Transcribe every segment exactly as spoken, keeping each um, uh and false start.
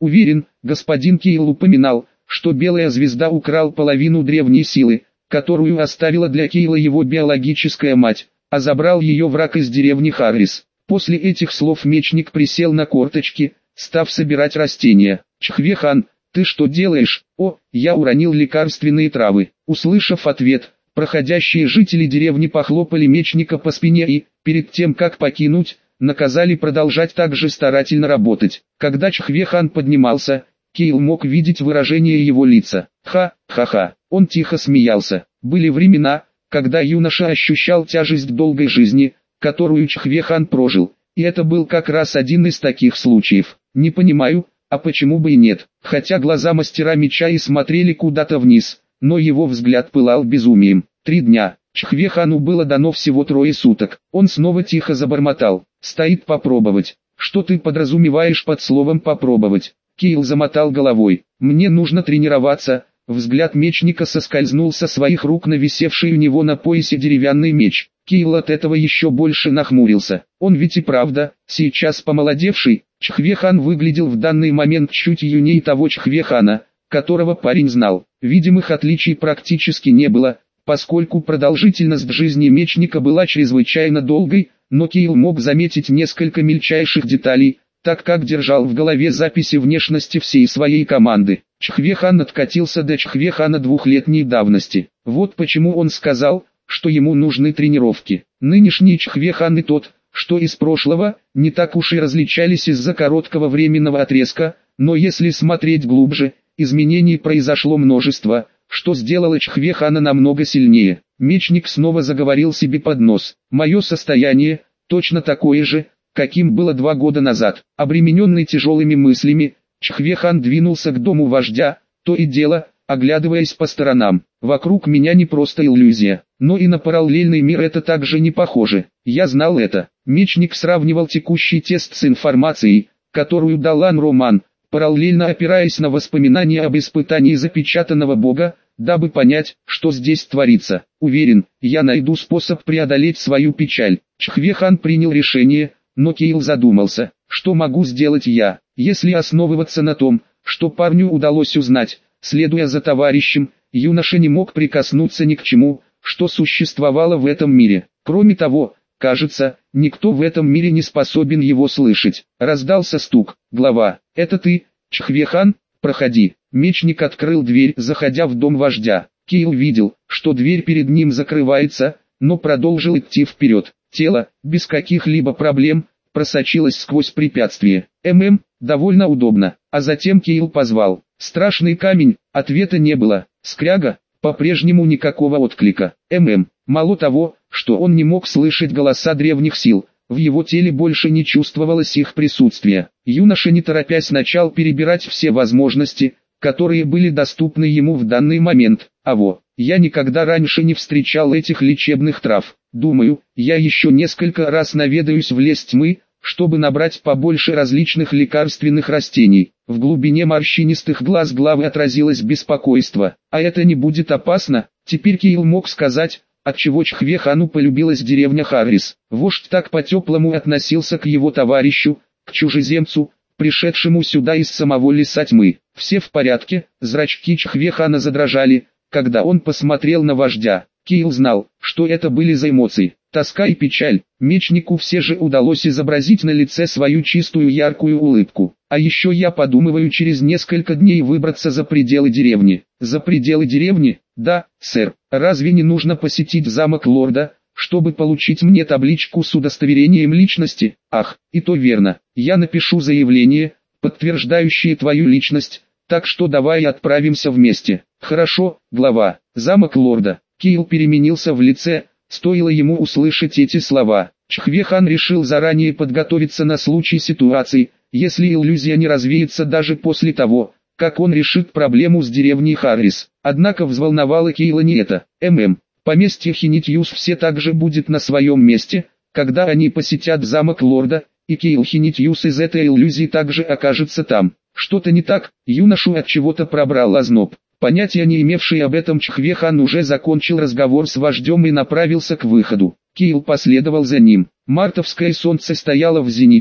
Уверен, господин Кейл упоминал, что Белая Звезда украл половину древней силы, которую оставила для Кейла его биологическая мать, а забрал ее враг из деревни Харрис. После этих слов мечник присел на корточки, став собирать растения. Чхве-хан, ты что делаешь? О, я уронил лекарственные травы. Услышав ответ, проходящие жители деревни похлопали мечника по спине и, перед тем как покинуть, наказали продолжать так же старательно работать. Когда Чхве-хан поднимался, Кейл мог видеть выражение его лица. Ха-ха-ха, он тихо смеялся. Были времена, когда юноша ощущал тяжесть долгой жизни, которую Чхве-хан прожил, и это был как раз один из таких случаев. Не понимаю, а почему бы и нет, хотя глаза мастера меча и смотрели куда-то вниз, но его взгляд пылал безумием. Три дня. Чхве-хану было дано всего трое суток. Он снова тихо забормотал. Стоит попробовать. Что ты подразумеваешь под словом попробовать? Кейл замотал головой. Мне нужно тренироваться. Взгляд мечника соскользнул со своих рук на висевший у него на поясе деревянный меч. Кейл от этого еще больше нахмурился. Он ведь и правда, сейчас помолодевший. Чхве-хан выглядел в данный момент чуть юнее того Чхве-хана, которого парень знал. Видимых отличий практически не было, поскольку продолжительность жизни мечника была чрезвычайно долгой, но Кейл мог заметить несколько мельчайших деталей, так как держал в голове записи внешности всей своей команды. Чхве-хан откатился до Чхве-хана двухлетней давности. Вот почему он сказал, что ему нужны тренировки. Нынешний Чхве-хан и тот, что из прошлого, не так уж и различались из-за короткого временного отрезка, но если смотреть глубже, изменений произошло множество, что сделало Чхве-хана намного сильнее. Мечник снова заговорил себе под нос. «Мое состояние, точно такое же, каким было два года назад». Обремененный тяжелыми мыслями, Чхве-хан двинулся к дому вождя, то и дело, оглядываясь по сторонам. «Вокруг меня не просто иллюзия, но и на параллельный мир это также не похоже. Я знал это». Мечник сравнивал текущий тест с информацией, которую дал Ан-Роман, параллельно опираясь на воспоминания об испытании запечатанного бога, дабы понять, что здесь творится. Уверен, я найду способ преодолеть свою печаль. Чхве-хан принял решение, но Кейл задумался, что могу сделать я, если основываться на том, что парню удалось узнать. Следуя за товарищем, юноша не мог прикоснуться ни к чему, что существовало в этом мире. Кроме того, кажется, никто в этом мире не способен его слышать. Раздался стук. «Глава, это ты, Чхве-хан? Проходи». Мечник открыл дверь, заходя в дом вождя. Кейл видел, что дверь перед ним закрывается, но продолжил идти вперед. Тело, без каких-либо проблем, просочилось сквозь препятствие. «ММ, довольно удобно». А затем Кейл позвал. «Страшный камень», ответа не было. «Скряга», по-прежнему никакого отклика. «ММ». Мало того, что он не мог слышать голоса древних сил, в его теле больше не чувствовалось их присутствия. Юноша не торопясь начал перебирать все возможности, которые были доступны ему в данный момент. «Аво, я никогда раньше не встречал этих лечебных трав. Думаю, я еще несколько раз наведаюсь в лес тьмы, чтобы набрать побольше различных лекарственных растений». В глубине морщинистых глаз главы отразилось беспокойство. «А это не будет опасно?» Теперь Кейл мог сказать, отчего Чхве-хану полюбилась деревня Харрис. Вождь так по-теплому относился к его товарищу, к чужеземцу, пришедшему сюда из самого леса тьмы. «Все в порядке?» Зрачки Чхве-хана задрожали, когда он посмотрел на вождя. Кейл знал, что это были за эмоции. Тоска и печаль. Мечнику все же удалось изобразить на лице свою чистую яркую улыбку. «А еще я подумываю через несколько дней выбраться за пределы деревни». «За пределы деревни?» «Да, сэр. Разве не нужно посетить замок лорда, чтобы получить мне табличку с удостоверением личности?» «Ах, и то верно. Я напишу заявление, подтверждающее твою личность, так что давай отправимся вместе». «Хорошо, глава». Замок лорда. Кейл переменился в лице, стоило ему услышать эти слова. Чхве-хан решил заранее подготовиться на случай ситуации, если иллюзия не развеется даже после того, как он решит проблему с деревней Харрис. Однако взволновало Кейла не это. «ММ, поместье Хинитьюс все также будет на своем месте, когда они посетят замок лорда, и Кейл Хинитьюс из этой иллюзии также окажется там». Что-то не так, юношу от чего-то пробрал озноб. Понятия не имевший об этом Чхве-хан уже закончил разговор с вождем и направился к выходу. Кейл последовал за ним. Мартовское солнце стояло в зените,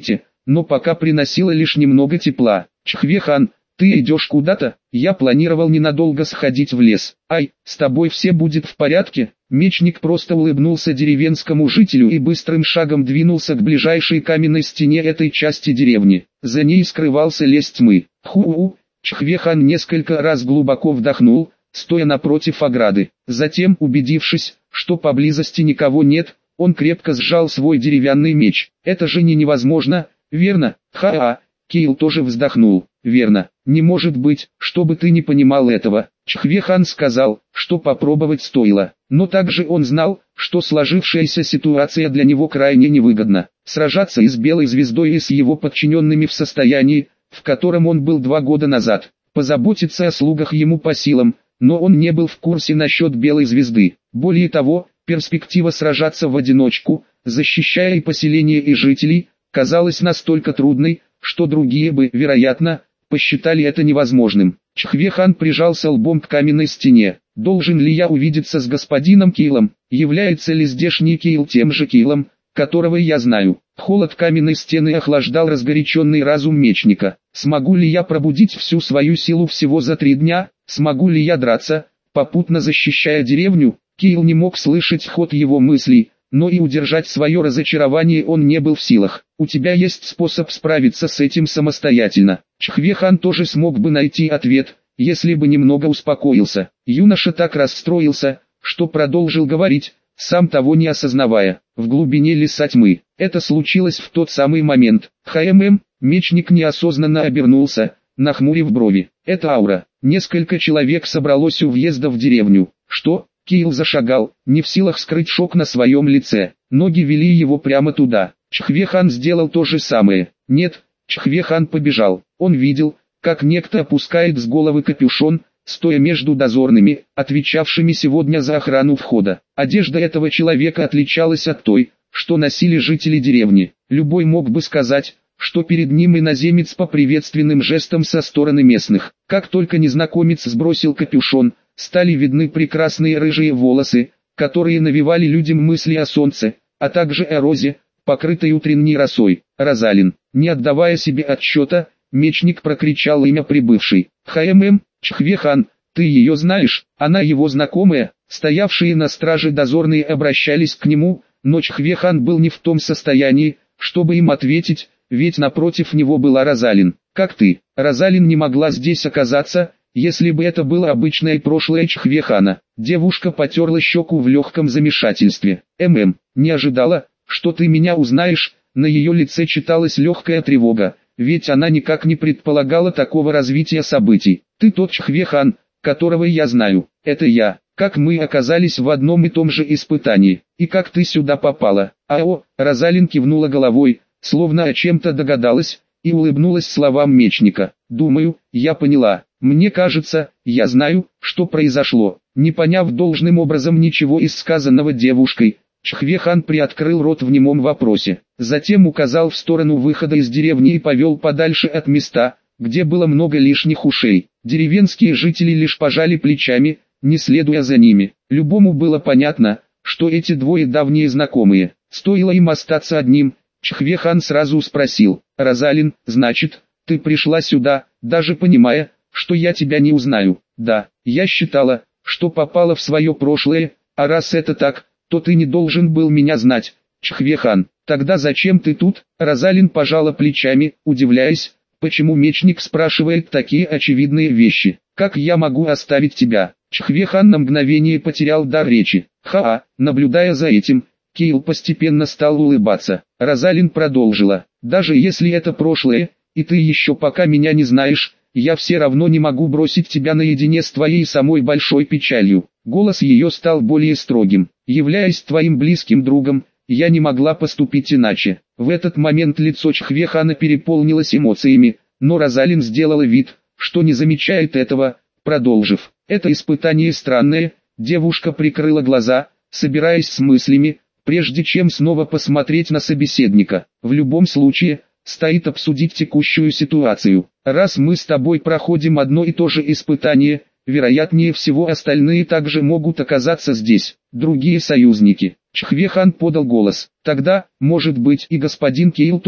но пока приносила лишь немного тепла. Чхве-хан, ты идешь куда-то? Я планировал ненадолго сходить в лес. Ай, с тобой все будет в порядке? Мечник просто улыбнулся деревенскому жителю и быстрым шагом двинулся к ближайшей каменной стене этой части деревни. За ней скрывался лес тьмы. Ху-у! Чхве-хан несколько раз глубоко вдохнул, стоя напротив ограды. Затем, убедившись, что поблизости никого нет, он крепко сжал свой деревянный меч. Это же не невозможно, верно? Ха-а! Кейл тоже вздохнул. Верно, не может быть, чтобы ты не понимал этого. Чхве-хан сказал, что попробовать стоило, но также он знал, что сложившаяся ситуация для него крайне невыгодна. Сражаться и с Белой Звездой и с его подчиненными в состоянии, в котором он был два года назад. Позаботиться о слугах ему по силам, но он не был в курсе насчет Белой Звезды. Более того, перспектива сражаться в одиночку, защищая и поселение и жителей, казалась настолько трудной, что другие бы, вероятно, посчитали это невозможным. Чхве-хан прижался лбом к каменной стене. Должен ли я увидеться с господином Кейлом? Является ли здешний Кейл тем же Кейлом, которого я знаю? Холод каменной стены охлаждал разгоряченный разум мечника. Смогу ли я пробудить всю свою силу всего за три дня? Смогу ли я драться, попутно защищая деревню? Кейл не мог слышать ход его мыслей, но и удержать свое разочарование он не был в силах. У тебя есть способ справиться с этим самостоятельно. Чхве-хан тоже смог бы найти ответ, если бы немного успокоился. Юноша так расстроился, что продолжил говорить, сам того не осознавая. В глубине леса тьмы. Это случилось в тот самый момент. ХММ, мечник неосознанно обернулся, нахмурив брови. Это аура. Несколько человек собралось у въезда в деревню. Что? Кейл зашагал, не в силах скрыть шок на своем лице. Ноги вели его прямо туда. Чхве-хан сделал то же самое. Нет, Чхве-хан побежал. Он видел, как некто опускает с головы капюшон, стоя между дозорными, отвечавшими сегодня за охрану входа. Одежда этого человека отличалась от той, что носили жители деревни. Любой мог бы сказать, что перед ним иноземец по приветственным жестам со стороны местных. Как только незнакомец сбросил капюшон, стали видны прекрасные рыжие волосы, которые навевали людям мысли о солнце, а также о розе, покрытой утренней росой. Розалин. Не отдавая себе отчета, мечник прокричал имя прибывшей. ХММ, Чхве-хан, ты ее знаешь? Она его знакомая. Стоявшие на страже дозорные обращались к нему, но Чхве-хан был не в том состоянии, чтобы им ответить, ведь напротив него была Розалин. Как ты? Розалин не могла здесь оказаться, если бы это было обычное прошлое Чхве-хана. Девушка потерла щеку в легком замешательстве. ММ, не ожидала, что ты меня узнаешь. На ее лице читалась легкая тревога, ведь она никак не предполагала такого развития событий. Ты тот Чхве-хан, которого я знаю. Это я. Как мы оказались в одном и том же испытании. И как ты сюда попала? Ао, Розалин кивнула головой, словно о чем-то догадалась, и улыбнулась словам мечника. Думаю, я поняла. Мне кажется, я знаю, что произошло. Не поняв должным образом ничего из сказанного девушкой, Чхве-хан приоткрыл рот в немом вопросе. Затем указал в сторону выхода из деревни и повел подальше от места, где было много лишних ушей. Деревенские жители лишь пожали плечами, не следуя за ними. Любому было понятно, что эти двое давние знакомые. Стоило им остаться одним, Чхве-хан сразу спросил. Розалин, значит, ты пришла сюда, даже понимая, что я тебя не узнаю? Да, я считала, что попала в свое прошлое, а раз это так, то ты не должен был меня знать. Чхве-хан, тогда зачем ты тут? Розалин пожала плечами, удивляясь, почему мечник спрашивает такие очевидные вещи. Как я могу оставить тебя? Чхве-хан на мгновение потерял дар речи. Ха-а, наблюдая за этим, Кейл постепенно стал улыбаться. Розалин продолжила. Даже если это прошлое, и ты еще пока меня не знаешь, я все равно не могу бросить тебя наедине с твоей самой большой печалью. Голос ее стал более строгим. Являясь твоим близким другом, я не могла поступить иначе. В этот момент лицо Чхве-хана переполнилось эмоциями, но Розалин сделала вид, что не замечает этого, продолжив. Это испытание странное. Девушка прикрыла глаза, собираясь с мыслями, прежде чем снова посмотреть на собеседника. В любом случае, стоит обсудить текущую ситуацию. Раз мы с тобой проходим одно и то же испытание, вероятнее всего остальные также могут оказаться здесь, другие союзники. Чхве-хан подал голос. Тогда, может быть, и господин Кейл тоже?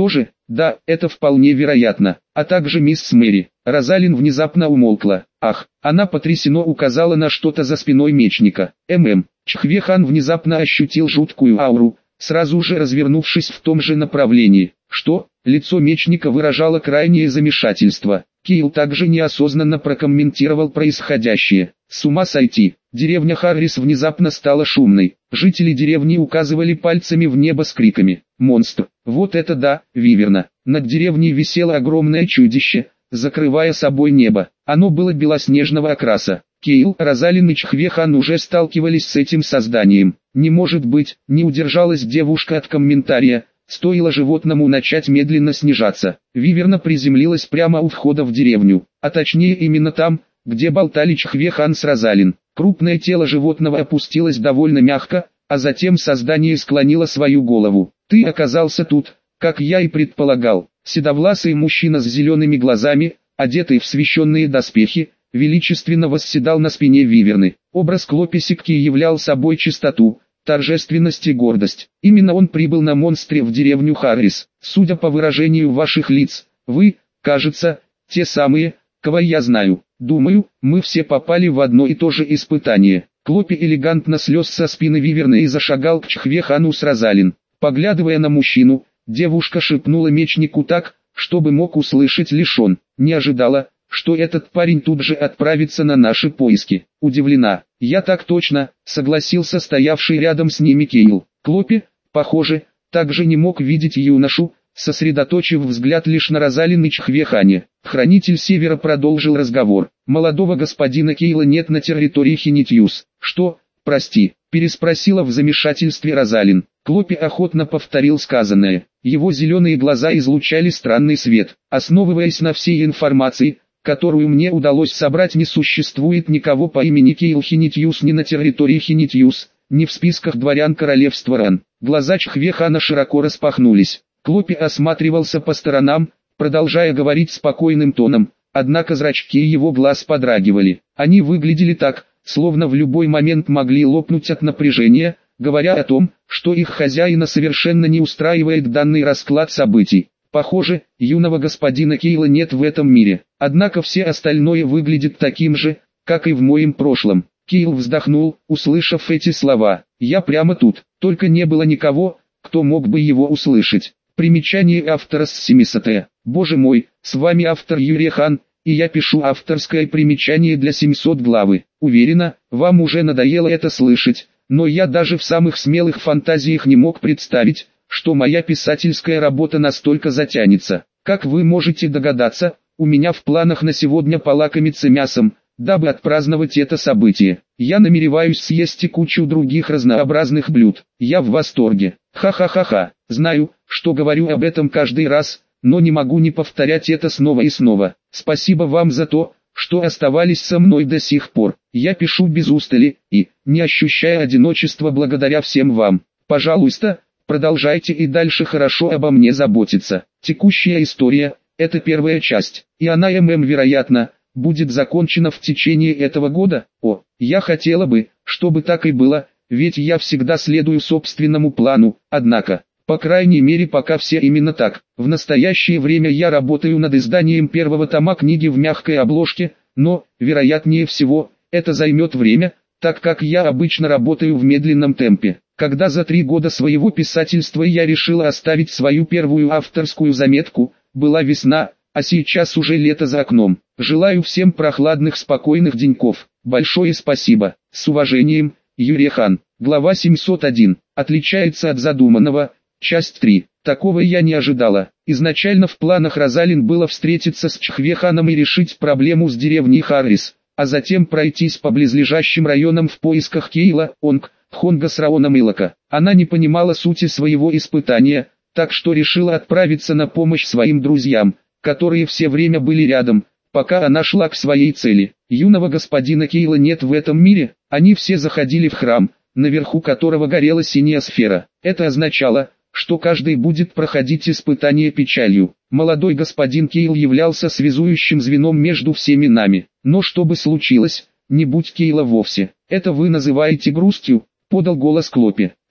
Да, это вполне вероятно. А также мисс Мэри. Розалин внезапно умолкла. Ах, она потрясенно указала на что-то за спиной мечника. ММ. Чхве-хан внезапно ощутил жуткую ауру, сразу же развернувшись в том же направлении. Что? Лицо мечника выражало крайнее замешательство. Кейл также неосознанно прокомментировал происходящее. С ума сойти. Деревня Харрис внезапно стала шумной. Жители деревни указывали пальцами в небо с криками: «Монстр! Вот это да, виверна!» Над деревней висело огромное чудище, закрывая собой небо. Оно было белоснежного окраса. Кейл, Розалин и Чхве-хан уже сталкивались с этим созданием. Не может быть, не удержалась девушка от комментария. Стоило животному начать медленно снижаться. Виверна приземлилась прямо у входа в деревню, а точнее именно там, где болтали Чхве-хан с Розалин. Крупное тело животного опустилось довольно мягко, а затем создание склонило свою голову. «Ты оказался тут, как я и предполагал». Седовласый мужчина с зелеными глазами, одетый в священные доспехи, величественно восседал на спине виверны. Образ Клопи Сикки являл собой чистоту, торжественность и гордость. Именно он прибыл на монстре в деревню Харрис. Судя по выражению ваших лиц, вы, кажется, те самые, кого я знаю. Думаю, мы все попали в одно и то же испытание. Клопи элегантно слез со спины виверны и зашагал к Чхве-хану с Розалин. Поглядывая на мужчину, девушка шепнула мечнику так, чтобы мог услышать лишь он. Не ожидала, что этот парень тут же отправится на наши поиски. Удивлена. Я так точно, согласился стоявший рядом с ними Кейл. Клопи, похоже, также не мог видеть юношу, сосредоточив взгляд лишь на Розалин и Чхве-хане. Хранитель Севера продолжил разговор. Молодого господина Кейла нет на территории Хинитьюс. Что, прости, переспросила в замешательстве Розалин. Клопи охотно повторил сказанное. Его зеленые глаза излучали странный свет. Основываясь на всей информации, которую мне удалось собрать, не существует никого по имени Кейл Хинитьюс ни на территории Хинитьюс, ни в списках дворян королевства Ран. Глаза Чхве-хана широко распахнулись. Клопи осматривался по сторонам, продолжая говорить спокойным тоном, однако зрачки его глаз подрагивали. Они выглядели так, словно в любой момент могли лопнуть от напряжения, говоря о том, что их хозяина совершенно не устраивает данный расклад событий. Похоже, юного господина Кейла нет в этом мире, однако все остальное выглядит таким же, как и в моем прошлом. Кейл вздохнул, услышав эти слова. Я прямо тут, только не было никого, кто мог бы его услышать. Примечание автора с семисотое. Боже мой, с вами автор Юрий Хан, и я пишу авторское примечание для семисот главы. Уверена, вам уже надоело это слышать, но я даже в самых смелых фантазиях не мог представить, что моя писательская работа настолько затянется. Как вы можете догадаться, у меня в планах на сегодня полакомиться мясом, дабы отпраздновать это событие. Я намереваюсь съесть и кучу других разнообразных блюд. Я в восторге. Ха-ха-ха-ха. Знаю, что говорю об этом каждый раз, но не могу не повторять это снова и снова. Спасибо вам за то, что оставались со мной до сих пор. Я пишу без устали и, не ощущая одиночества благодаря всем вам. Пожалуйста, продолжайте и дальше хорошо обо мне заботиться. Текущая история – это первая часть, и она, ММ, вероятно, будет закончена в течение этого года. О, я хотела бы, чтобы так и было, ведь я всегда следую собственному плану, однако, по крайней мере пока все именно так. В настоящее время я работаю над изданием первого тома книги в мягкой обложке, но, вероятнее всего, это займет время, так как я обычно работаю в медленном темпе. Когда за три года своего писательства я решила оставить свою первую авторскую заметку, была весна, а сейчас уже лето за окном. Желаю всем прохладных спокойных деньков. Большое спасибо. С уважением, Юрий Хан. Глава семьсот один. Отличается от задуманного. Часть три. Такого я не ожидала. Изначально в планах Розалин было встретиться с Чхве-ханом и решить проблему с деревней Харрис, а затем пройтись по близлежащим районам в поисках Кейла, Онг, Хонга с Раоном Илока. Она не понимала сути своего испытания, так что решила отправиться на помощь своим друзьям, которые все время были рядом, пока она шла к своей цели. Юного господина Кейла нет в этом мире, они все заходили в храм, наверху которого горела синяя сфера. Это означало, что каждый будет проходить испытание печалью. Молодой господин Кейл являлся связующим звеном между всеми нами. Но что бы случилось, не будь Кейла вовсе. Это вы называете грустью, подал голос Клопи.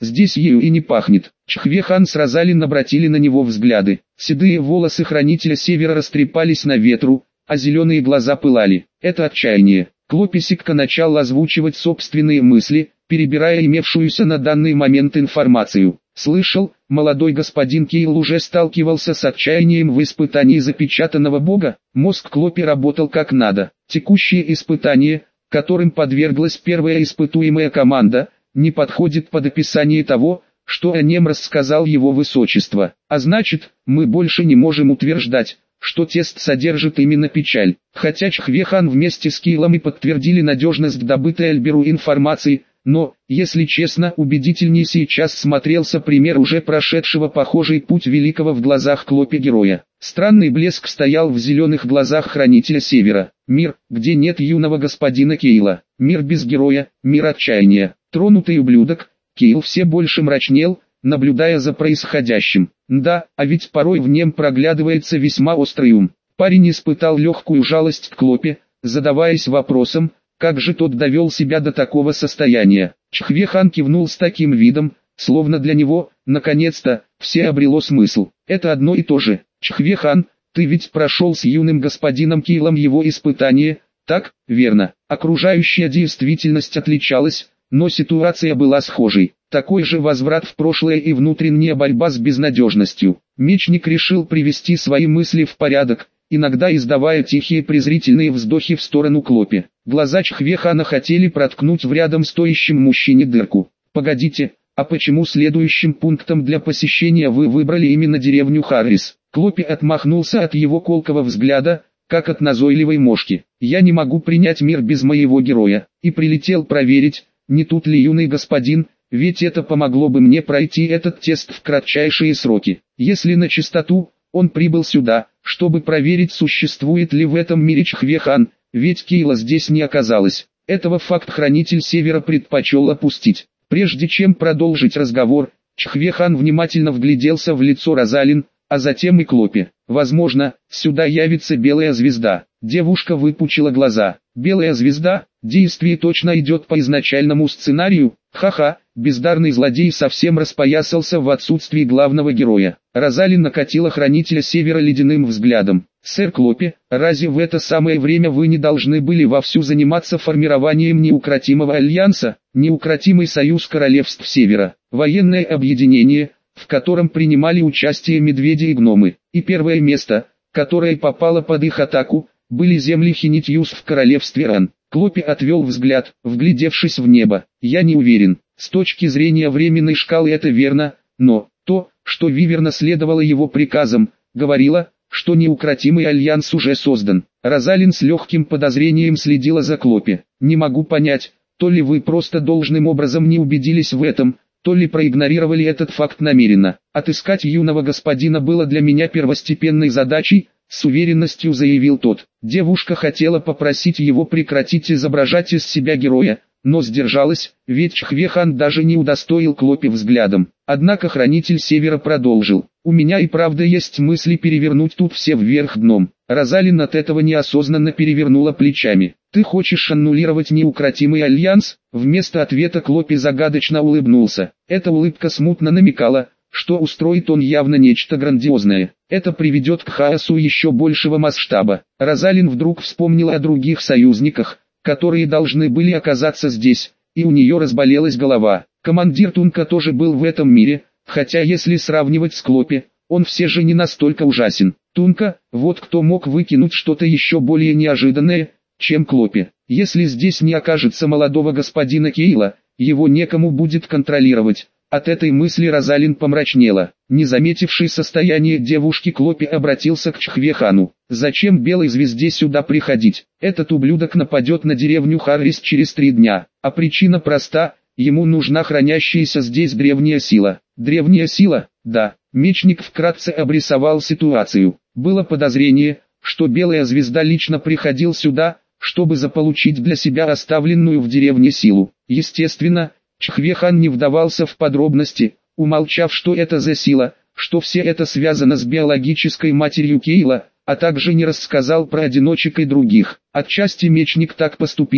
здесь ею и не пахнет. Чхве-хан с Розалин обратили на него взгляды. Седые волосы хранителя севера растрепались на ветру, а зеленые глаза пылали. Это отчаяние. Клописикка начал озвучивать собственные мысли, перебирая имевшуюся на данный момент информацию. Слышал, молодой господин Кейл уже сталкивался с отчаянием в испытании запечатанного бога. Мозг Клопи работал как надо. Текущее испытание, которым подверглась первая испытуемая команда, не подходит под описание того, что о нем рассказал его высочество. А значит, мы больше не можем утверждать, что тест содержит именно печаль. Хотя Чхве-хан вместе с Кейлом и подтвердили надежность добытой Альберу информации, но, если честно, убедительнее сейчас смотрелся пример уже прошедшего похожий путь великого в глазах Клопи героя. Странный блеск стоял в зеленых глазах хранителя севера. Мир, где нет юного господина Кейла. Мир без героя, мир отчаяния. Тронутый ублюдок, Кейл все больше мрачнел, наблюдая за происходящим. Да, а ведь порой в нем проглядывается весьма острый ум. Парень испытал легкую жалость к Клопе, задаваясь вопросом, как же тот довел себя до такого состояния. Чхве-хан кивнул с таким видом, словно для него, наконец-то, все обрело смысл. Это одно и то же. Чхве-хан, ты ведь прошел с юным господином Кейлом его испытание, так, верно? Окружающая действительность отличалась, но ситуация была схожей. Такой же возврат в прошлое и внутренняя борьба с безнадежностью. Мечник решил привести свои мысли в порядок, иногда издавая тихие презрительные вздохи в сторону Клопи. Глаза Чхве-хана хотели проткнуть в рядом стоящем мужчине дырку. «Погодите, а почему следующим пунктом для посещения вы выбрали именно деревню Харрис?» Клопи отмахнулся от его колкого взгляда, как от назойливой мошки. «Я не могу принять мир без моего героя, и прилетел проверить, не тут ли юный господин, ведь это помогло бы мне пройти этот тест в кратчайшие сроки. Если на чистоту, он прибыл сюда, чтобы проверить, существует ли в этом мире Чхве-хан, ведь Кейла здесь не оказалось. Этого факт хранитель севера предпочел опустить. Прежде чем продолжить разговор, Чхве-хан внимательно вгляделся в лицо Розалин, а затем и Клопи. Возможно, сюда явится белая звезда. Девушка выпучила глаза. Белая звезда, действие точно идет по изначальному сценарию. Ха-ха, бездарный злодей совсем распоясался в отсутствии главного героя. Розалин накатила хранителя севера ледяным взглядом. «Сэр Клопи, разве в это самое время вы не должны были вовсю заниматься формированием неукротимого альянса, неукротимый союз королевств севера, военное объединение, в котором принимали участие медведи и гномы, и первое место, которое попало под их атаку, были земли Хинитьюс в королевстве Ран». Клопи отвел взгляд, вглядевшись в небо. «Я не уверен, с точки зрения временной шкалы это верно, но то, что Виверна следовала его приказам, говорило, что неукротимый альянс уже создан». Розалин с легким подозрением следила за Клопи. «Не могу понять, то ли вы просто должным образом не убедились в этом, то ли проигнорировали этот факт намеренно. Отыскать юного господина было для меня первостепенной задачей», — с уверенностью заявил тот. Девушка хотела попросить его прекратить изображать из себя героя, но сдержалась, ведь Чхве-хан даже не удостоил Клопи взглядом. Однако хранитель севера продолжил. «У меня и правда есть мысли перевернуть тут все вверх дном». Розалин от этого неосознанно перевернула плечами. «Ты хочешь аннулировать неукротимый альянс?» Вместо ответа Клопи загадочно улыбнулся. Эта улыбка смутно намекала, что устроит он явно нечто грандиозное. Это приведет к хаосу еще большего масштаба. Розалин вдруг вспомнила о других союзниках, которые должны были оказаться здесь, и у нее разболелась голова. Командир Тунка тоже был в этом мире, хотя если сравнивать с Клопи, он все же не настолько ужасен. Тунка, вот кто мог выкинуть что-то еще более неожиданное, чем Клопи. Если здесь не окажется молодого господина Кейла, его некому будет контролировать. От этой мысли Розалин помрачнела. Не заметивший состояние девушки, Клопи обратился к Чхве-хану. «Зачем белой звезде сюда приходить? Этот ублюдок нападет на деревню Харрис через три дня. А причина проста, ему нужна хранящаяся здесь древняя сила». «Древняя сила?» «Да». Мечник вкратце обрисовал ситуацию. Было подозрение, что белая звезда лично приходил сюда, чтобы заполучить для себя оставленную в деревне силу. Естественно, Чхве-хан не вдавался в подробности, умолчав, что это за сила, что все это связано с биологической матерью Кейла, а также не рассказал про одиночек и других. Отчасти мечник так поступил,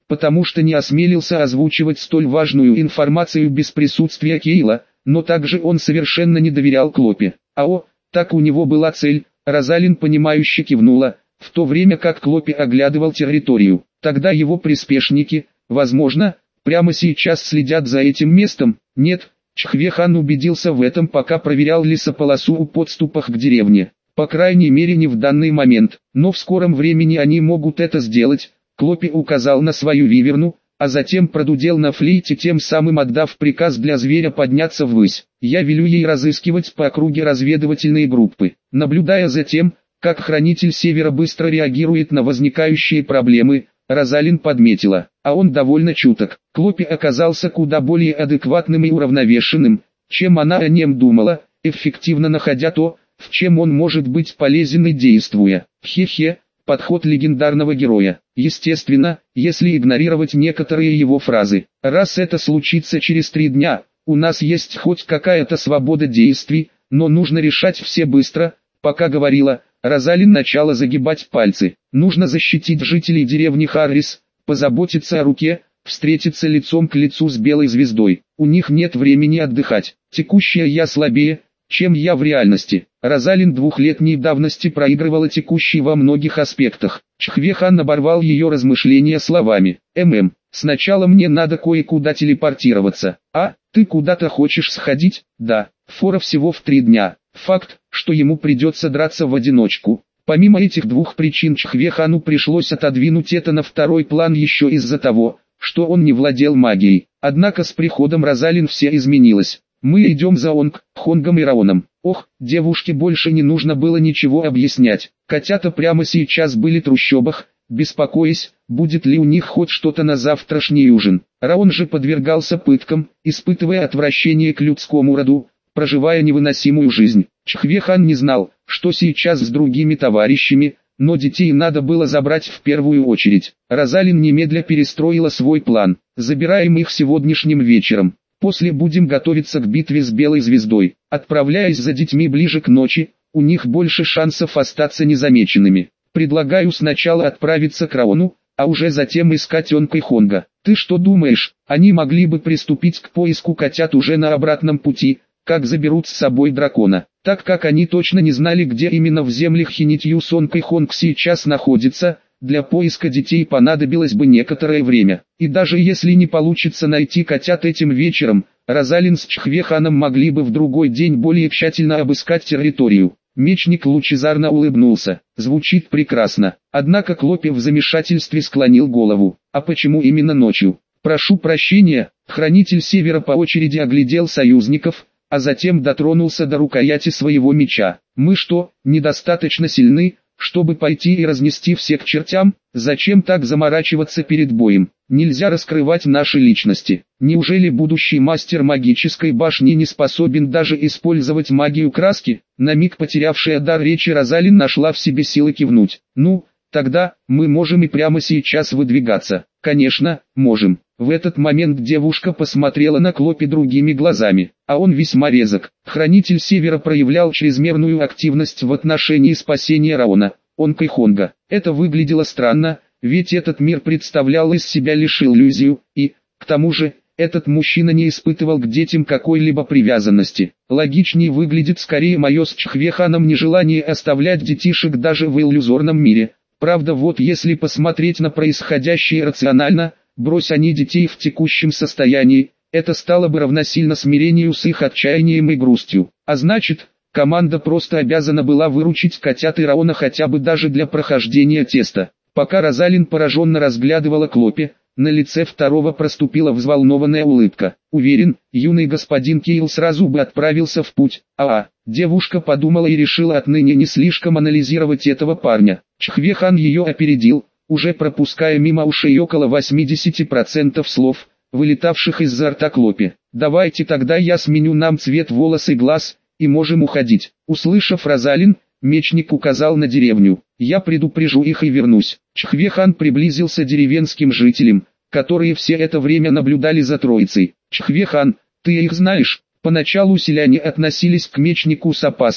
потому что не осмелился озвучивать столь важную информацию без присутствия Кейла, но также он совершенно не доверял Клопе. А о, так у него была цель, Розалин понимающе кивнула, в то время как Клопе оглядывал территорию. Тогда его приспешники, возможно, прямо сейчас следят за этим местом. Нет, Чхве-хан убедился в этом, пока проверял лесополосу у подступах к деревне. По крайней мере не в данный момент, но в скором времени они могут это сделать. Клопе указал на свою виверну, а затем продудел на флейте, тем самым отдав приказ для зверя подняться ввысь. Я велю ей разыскивать по округе разведывательные группы. Наблюдая за тем, как Хранитель Севера быстро реагирует на возникающие проблемы, Розалин подметила, а он довольно чуток. Клопе оказался куда более адекватным и уравновешенным, чем она о нем думала, эффективно находя то, в чем он может быть полезен и действуя. Хе-хе, подход легендарного героя. Естественно, если игнорировать некоторые его фразы. Раз это случится через три дня, у нас есть хоть какая-то свобода действий, но нужно решать все быстро. Пока говорила, Розалин начала загибать пальцы. Нужно защитить жителей деревни Харрис, позаботиться о руке, встретиться лицом к лицу с белой звездой. У них нет времени отдыхать. Текущая я слабее, чем я в реальности. Розалин двухлетней давности проигрывала текущей во многих аспектах. Чхве-хан оборвал ее размышления словами. «ММ, сначала мне надо кое-куда телепортироваться. А, ты куда-то хочешь сходить?» «Да, фора всего в три дня». Факт, что ему придется драться в одиночку. Помимо этих двух причин Чхве-хану пришлось отодвинуть это на второй план еще из-за того, что он не владел магией. Однако с приходом Розалин все изменилось. Мы идем за Онг, Хонгом и Раоном. Ох, девушке больше не нужно было ничего объяснять. Котята прямо сейчас были в трущобах, беспокоясь, будет ли у них хоть что-то на завтрашний ужин. Раон же подвергался пыткам, испытывая отвращение к людскому роду, проживая невыносимую жизнь. Чхве-хан не знал, что сейчас с другими товарищами, но детей надо было забрать в первую очередь. Розалин немедля перестроила свой план. Забираем их сегодняшним вечером. После будем готовиться к битве с Белой Звездой. Отправляясь за детьми ближе к ночи, у них больше шансов остаться незамеченными. Предлагаю сначала отправиться к Раону, а уже затем искать Онка и Хонга. Ты что думаешь, они могли бы приступить к поиску котят уже на обратном пути, как заберут с собой дракона? Так как они точно не знали, где именно в землях Хинитью Сонг и Хонг сейчас находится, для поиска детей понадобилось бы некоторое время. И даже если не получится найти котят этим вечером, Розалин с Чхве-ханом могли бы в другой день более тщательно обыскать территорию. Мечник лучезарно улыбнулся. Звучит прекрасно. Однако Клопе в замешательстве склонил голову. А почему именно ночью? Прошу прощения. Хранитель Севера по очереди оглядел союзников, а затем дотронулся до рукояти своего меча. Мы что, недостаточно сильны, чтобы пойти и разнести всех к чертям? Зачем так заморачиваться перед боем? Нельзя раскрывать наши личности. Неужели будущий мастер магической башни не способен даже использовать магию краски? На миг потерявшая дар речи Розалин нашла в себе силы кивнуть. Ну, тогда, мы можем и прямо сейчас выдвигаться. Конечно, можем. В этот момент девушка посмотрела на Клопе другими глазами, а он весьма резок. Хранитель Севера проявлял чрезмерную активность в отношении спасения Раона, Онка и Хонга. Это выглядело странно, ведь этот мир представлял из себя лишь иллюзию, и, к тому же, этот мужчина не испытывал к детям какой-либо привязанности. Логичнее выглядит скорее мое с Чхве-ханом нежелание оставлять детишек даже в иллюзорном мире. Правда, вот если посмотреть на происходящее рационально, брось они детей в текущем состоянии, это стало бы равносильно смирению с их отчаянием и грустью. А значит, команда просто обязана была выручить котят и Раона хотя бы даже для прохождения теста. Пока Розалин пораженно разглядывала Клопе, на лице второго проступила взволнованная улыбка. Уверен, юный господин Кейл сразу бы отправился в путь. А-а, девушка подумала и решила отныне не слишком анализировать этого парня. Чхве-хан ее опередил, уже пропуская мимо ушей около восьмидесяти процентов слов, вылетавших из-за рта Клопе. «Давайте тогда я сменю нам цвет волос и глаз, и можем уходить». Услышав Розалин, мечник указал на деревню. «Я предупрежу их и вернусь». Чхве-хан приблизился к деревенским жителям, которые все это время наблюдали за троицей. «Чхве-хан, ты их знаешь?» Поначалу селяне относились к мечнику с опаской,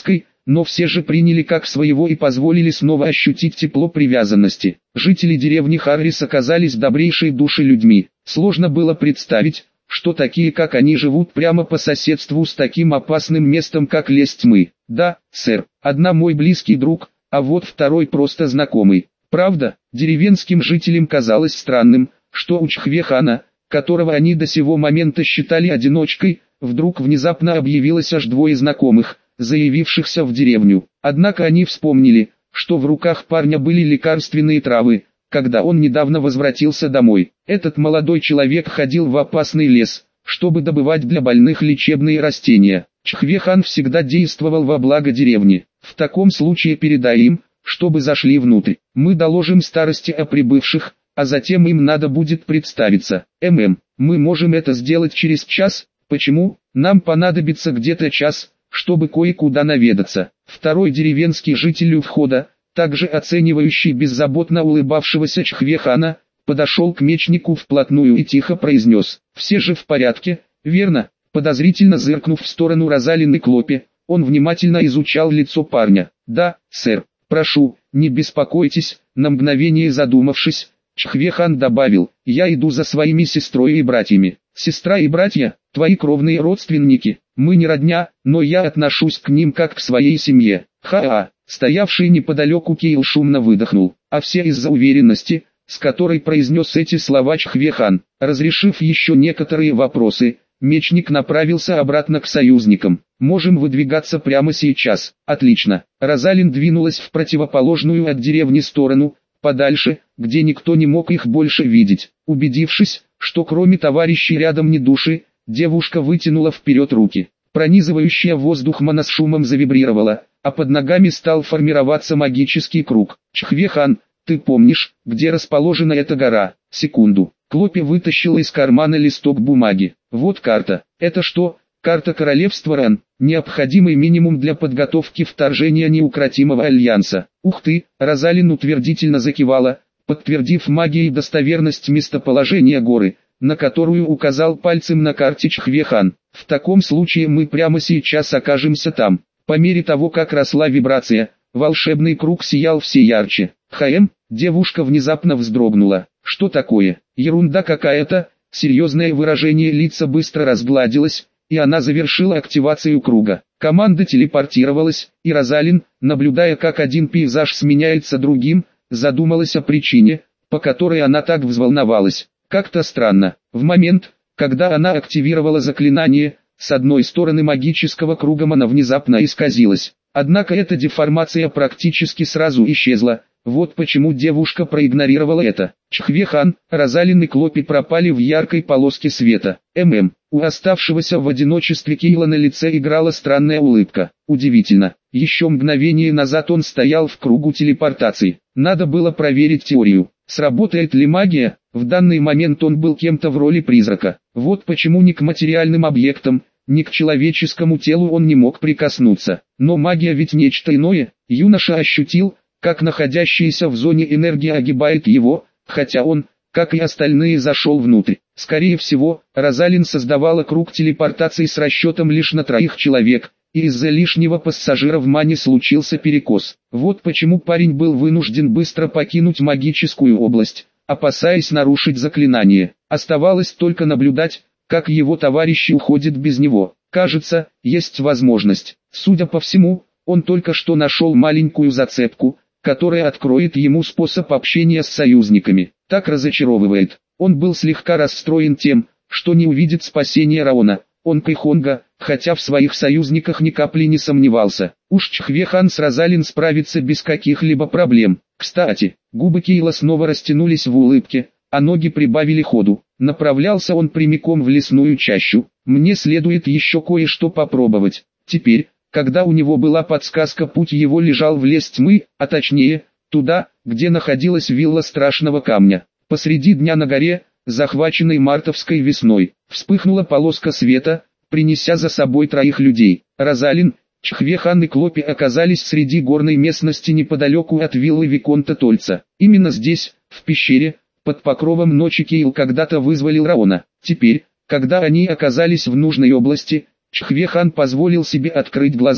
но все же приняли как своего и позволили снова ощутить тепло привязанности. Жители деревни Харрис оказались добрейшей души людьми. Сложно было представить, что такие как они живут прямо по соседству с таким опасным местом как лес тьмы. Да, сэр, одна мой близкий друг, а вот второй просто знакомый. Правда, деревенским жителям казалось странным, что у Чхве-хана, которого они до сего момента считали одиночкой, вдруг внезапно объявилось аж двое знакомых, заявившихся в деревню. Однако они вспомнили, что в руках парня были лекарственные травы, когда он недавно возвратился домой. Этот молодой человек ходил в опасный лес, чтобы добывать для больных лечебные растения. Чхве-хан всегда действовал во благо деревни. В таком случае передай им, чтобы зашли внутрь. Мы доложим старости о прибывших, а затем им надо будет представиться. ММ, мы можем это сделать через час. Почему? Нам понадобится где-то час, чтобы кое-куда наведаться. Второй деревенский житель у входа, также оценивающий беззаботно улыбавшегося Чхве-хана, подошел к мечнику вплотную и тихо произнес: «Все же в порядке, верно?» Подозрительно зыркнув в сторону Розалины Клопи, он внимательно изучал лицо парня. «Да, сэр, прошу, не беспокойтесь», на мгновение задумавшись, Чхве-хан добавил: «Я иду за своими сестрой и братьями». «Сестра и братья, твои кровные родственники, мы не родня, но я отношусь к ним как к своей семье». Ха-а, стоявший неподалеку Кейл шумно выдохнул, а все из-за уверенности, с которой произнес эти слова Чхве-хан. Разрешив еще некоторые вопросы, мечник направился обратно к союзникам. «Можем выдвигаться прямо сейчас». «Отлично». Розалин двинулась в противоположную от деревни сторону, подальше, где никто не мог их больше видеть. Убедившись, что кроме товарищей рядом ни души, девушка вытянула вперед руки. Пронизывающая воздух мана с шумом завибрировала, а под ногами стал формироваться магический круг. «Чхве-хан, ты помнишь, где расположена эта гора?» «Секунду». Клопи вытащила из кармана листок бумаги. «Вот карта». «Это что?» «Карта королевства Ран, необходимый минимум для подготовки вторжения неукротимого альянса». «Ух ты!» Розалин утвердительно закивала, подтвердив магией достоверность местоположения горы, на которую указал пальцем на карте Чхве-хан. «В таком случае мы прямо сейчас окажемся там». По мере того, как росла вибрация, волшебный круг сиял все ярче. «Хаэм!» Девушка внезапно вздрогнула. «Что такое?» «Ерунда какая-то». Серьезное выражение лица быстро разгладилось, и она завершила активацию круга. Команда телепортировалась, и Розалин, наблюдая как один пейзаж сменяется другим, задумалась о причине, по которой она так взволновалась. Как-то странно. В момент, когда она активировала заклинание, с одной стороны магического круга она внезапно исказилась. Однако эта деформация практически сразу исчезла. Вот почему девушка проигнорировала это. Чхве-хан, Розалин и Клопи пропали в яркой полоске света. ММ. У оставшегося в одиночестве Кейла на лице играла странная улыбка. Удивительно. Еще мгновение назад он стоял в кругу телепортации. Надо было проверить теорию. Сработает ли магия? В данный момент он был кем-то в роли призрака. Вот почему ни к материальным объектам, ни к человеческому телу он не мог прикоснуться. Но магия ведь нечто иное. Юноша ощутил, как находящаяся в зоне энергия огибает его, хотя он, как и остальные, зашел внутрь. Скорее всего, Розалин создавала круг телепортации с расчетом лишь на троих человек, и из-за лишнего пассажира в мане случился перекос. Вот почему парень был вынужден быстро покинуть магическую область, опасаясь нарушить заклинание. Оставалось только наблюдать, как его товарищи уходят без него. Кажется, есть возможность. Судя по всему, он только что нашел маленькую зацепку, которая откроет ему способ общения с союзниками. Так разочаровывает. Он был слегка расстроен тем, что не увидит спасения Раона. Он Кайхонга, хотя в своих союзниках ни капли не сомневался. Уж Чхве-хан с Розалин справится без каких-либо проблем. Кстати, губы Кейла снова растянулись в улыбке, а ноги прибавили ходу. Направлялся он прямиком в лесную чащу. Мне следует еще кое-что попробовать. Теперь, когда у него была подсказка, путь его лежал в лес тьмы, а точнее, туда, где находилась вилла страшного камня. Посреди дня на горе, захваченной мартовской весной, вспыхнула полоска света, принеся за собой троих людей. Розалин, Чхве-хан и Клопи оказались среди горной местности неподалеку от виллы Виконта Тольца. Именно здесь, в пещере, под покровом ночи Кейл когда-то вызволил Раона. Теперь, когда они оказались в нужной области, Чхве-хан позволил себе открыть глаза.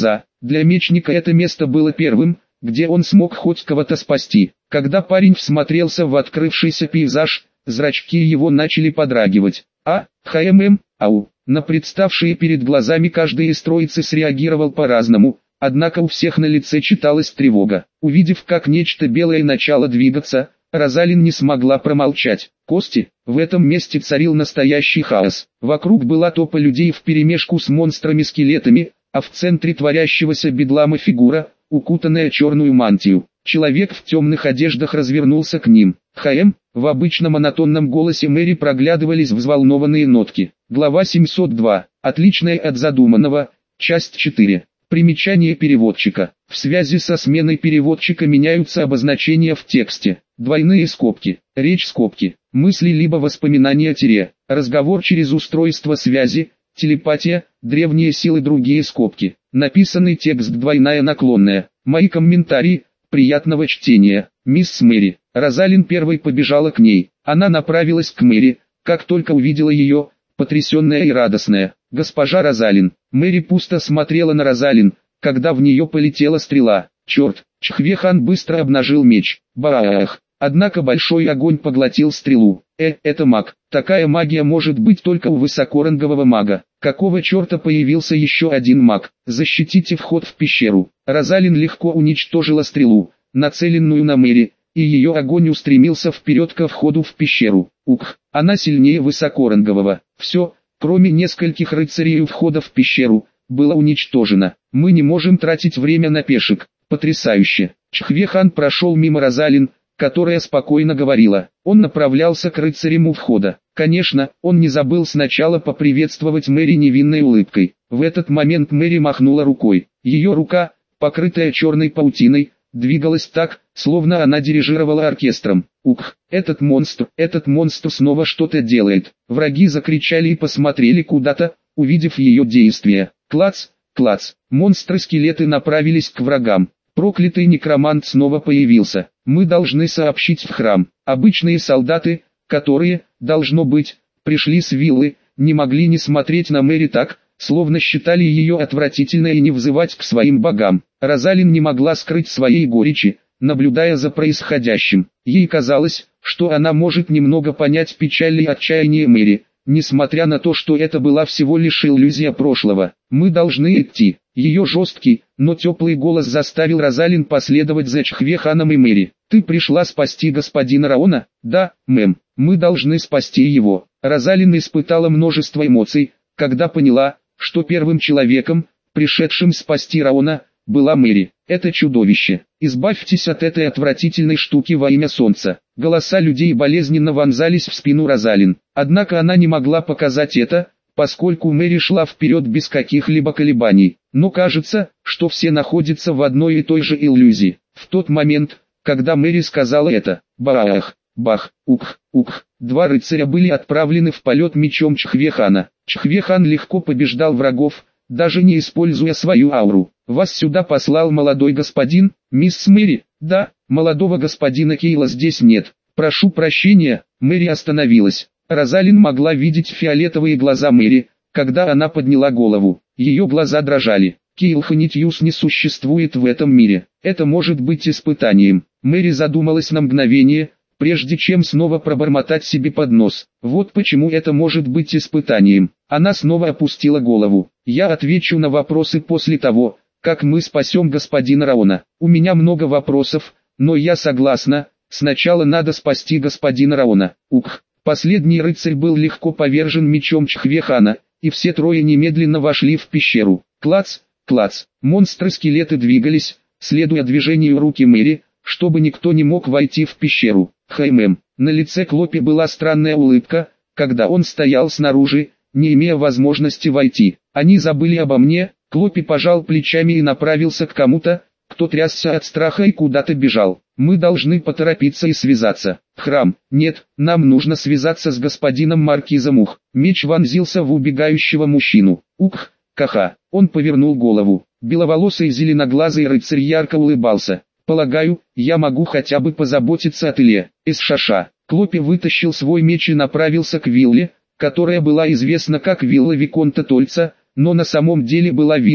Для мечника это место было первым, где он смог хоть кого-то спасти. Когда парень всмотрелся в открывшийся пейзаж, зрачки его начали подрагивать. А, хмм, ау. На представшие перед глазами каждый из троицы среагировал по-разному, однако у всех на лице читалась тревога. Увидев, как нечто белое начало двигаться, Розалин не смогла промолчать. Кости, в этом месте царил настоящий хаос. Вокруг была толпа людей вперемешку с монстрами-скелетами, а в центре творящегося бедлама фигура, укутанная в черную мантию. Человек в темных одеждах развернулся к ним. «Хм», в обычно монотонном голосе Мэри проглядывались взволнованные нотки. Глава семьсот два. Отличная от задуманного. Часть четыре. Примечание переводчика. В связи со сменой переводчика меняются обозначения в тексте. Двойные скобки. Речь скобки. Мысли либо воспоминания тире. Разговор через устройство связи. Телепатия. Древние силы другие скобки. Написанный текст двойная наклонная. Мои комментарии. Приятного чтения. Мисс Мэри. Розалин первой побежала к ней. Она направилась к Мэри, как только увидела ее, потрясенная и радостная. «Госпожа Розалин». Мэри пусто смотрела на Розалин, когда в нее полетела стрела. «Черт!» Чхве-хан быстро обнажил меч. Баах! Однако большой огонь поглотил стрелу. «Э, это маг. Такая магия может быть только у высокорангового мага. Какого черта появился еще один маг? Защитите вход в пещеру». Розалин легко уничтожила стрелу, нацеленную на Мэри, и ее огонь устремился вперед ко входу в пещеру. Ух, она сильнее высокорангового. Все, кроме нескольких рыцарей у входа в пещеру, было уничтожено. Мы не можем тратить время на пешек. Потрясающе. Чхве-хан прошел мимо Розалин, которая спокойно говорила. Он направлялся к рыцарям у входа. Конечно, он не забыл сначала поприветствовать Мэри невинной улыбкой. В этот момент Мэри махнула рукой. Ее рука, покрытая черной паутиной, двигалась так, словно она дирижировала оркестром. Ух, этот монстр, этот монстр снова что-то делает. Враги закричали и посмотрели куда-то, увидев ее действия. Клац, клац, монстры-скелеты направились к врагам. Проклятый некромант снова появился. Мы должны сообщить в храм. Обычные солдаты, которые, должно быть, пришли с виллы, не могли не смотреть на Мэри так, словно считали ее отвратительной и не взывать к своим богам. Розалин не могла скрыть своей горечи, наблюдая за происходящим. Ей казалось, что она может немного понять печаль и отчаяние Мэри, несмотря на то, что это была всего лишь иллюзия прошлого. «Мы должны идти». Ее жесткий, но теплый голос заставил Розалин последовать за Чхве-ханом и Мэри. «Ты пришла спасти господина Раона?» «Да, мэм, мы должны спасти его». Розалин испытала множество эмоций, когда поняла, что первым человеком, пришедшим спасти Раона, была Мэри. «Это чудовище! Избавьтесь от этой отвратительной штуки во имя солнца!» Голоса людей болезненно вонзались в спину Розалин. Однако она не могла показать это, поскольку Мэри шла вперед без каких-либо колебаний. Но кажется, что все находятся в одной и той же иллюзии. В тот момент, когда Мэри сказала это, баах, бах, ух, ух, два рыцаря были отправлены в полет мечом Чхве-хана. Чхве-хан легко побеждал врагов, даже не используя свою ауру. «Вас сюда послал молодой господин, мисс Мэри?» «Да, молодого господина Кейла здесь нет. Прошу прощения». Мэри остановилась. Розалин могла видеть фиолетовые глаза Мэри, когда она подняла голову. Ее глаза дрожали. Кейл Ханитьюс не существует в этом мире. Это может быть испытанием. Мэри задумалась на мгновение, прежде чем снова пробормотать себе под нос. Вот почему это может быть испытанием. Она снова опустила голову. «Я отвечу на вопросы после того, как мы спасем господина Раона. У меня много вопросов, но я согласна, сначала надо спасти господина Раона». Ух! Последний рыцарь был легко повержен мечом Чхве-хана, и все трое немедленно вошли в пещеру. Клац, клац, монстры-скелеты двигались, следуя движению руки Мэри, чтобы никто не мог войти в пещеру. Хмм, на лице Клопи была странная улыбка, когда он стоял снаружи, не имея возможности войти. «Они забыли обо мне». Клопи пожал плечами и направился к кому-то, кто трясся от страха и куда-то бежал. «Мы должны поторопиться и связаться». «Храм, нет, нам нужно связаться с господином Маркизом Ух». Меч вонзился в убегающего мужчину. «Ух, каха». Он повернул голову. Беловолосый зеленоглазый рыцарь ярко улыбался. «Полагаю, я могу хотя бы позаботиться о тыле». Из шаша. Клопи вытащил свой меч и направился к вилле, которая была известна как вилла Виконта Тольца, но на самом деле была виллой,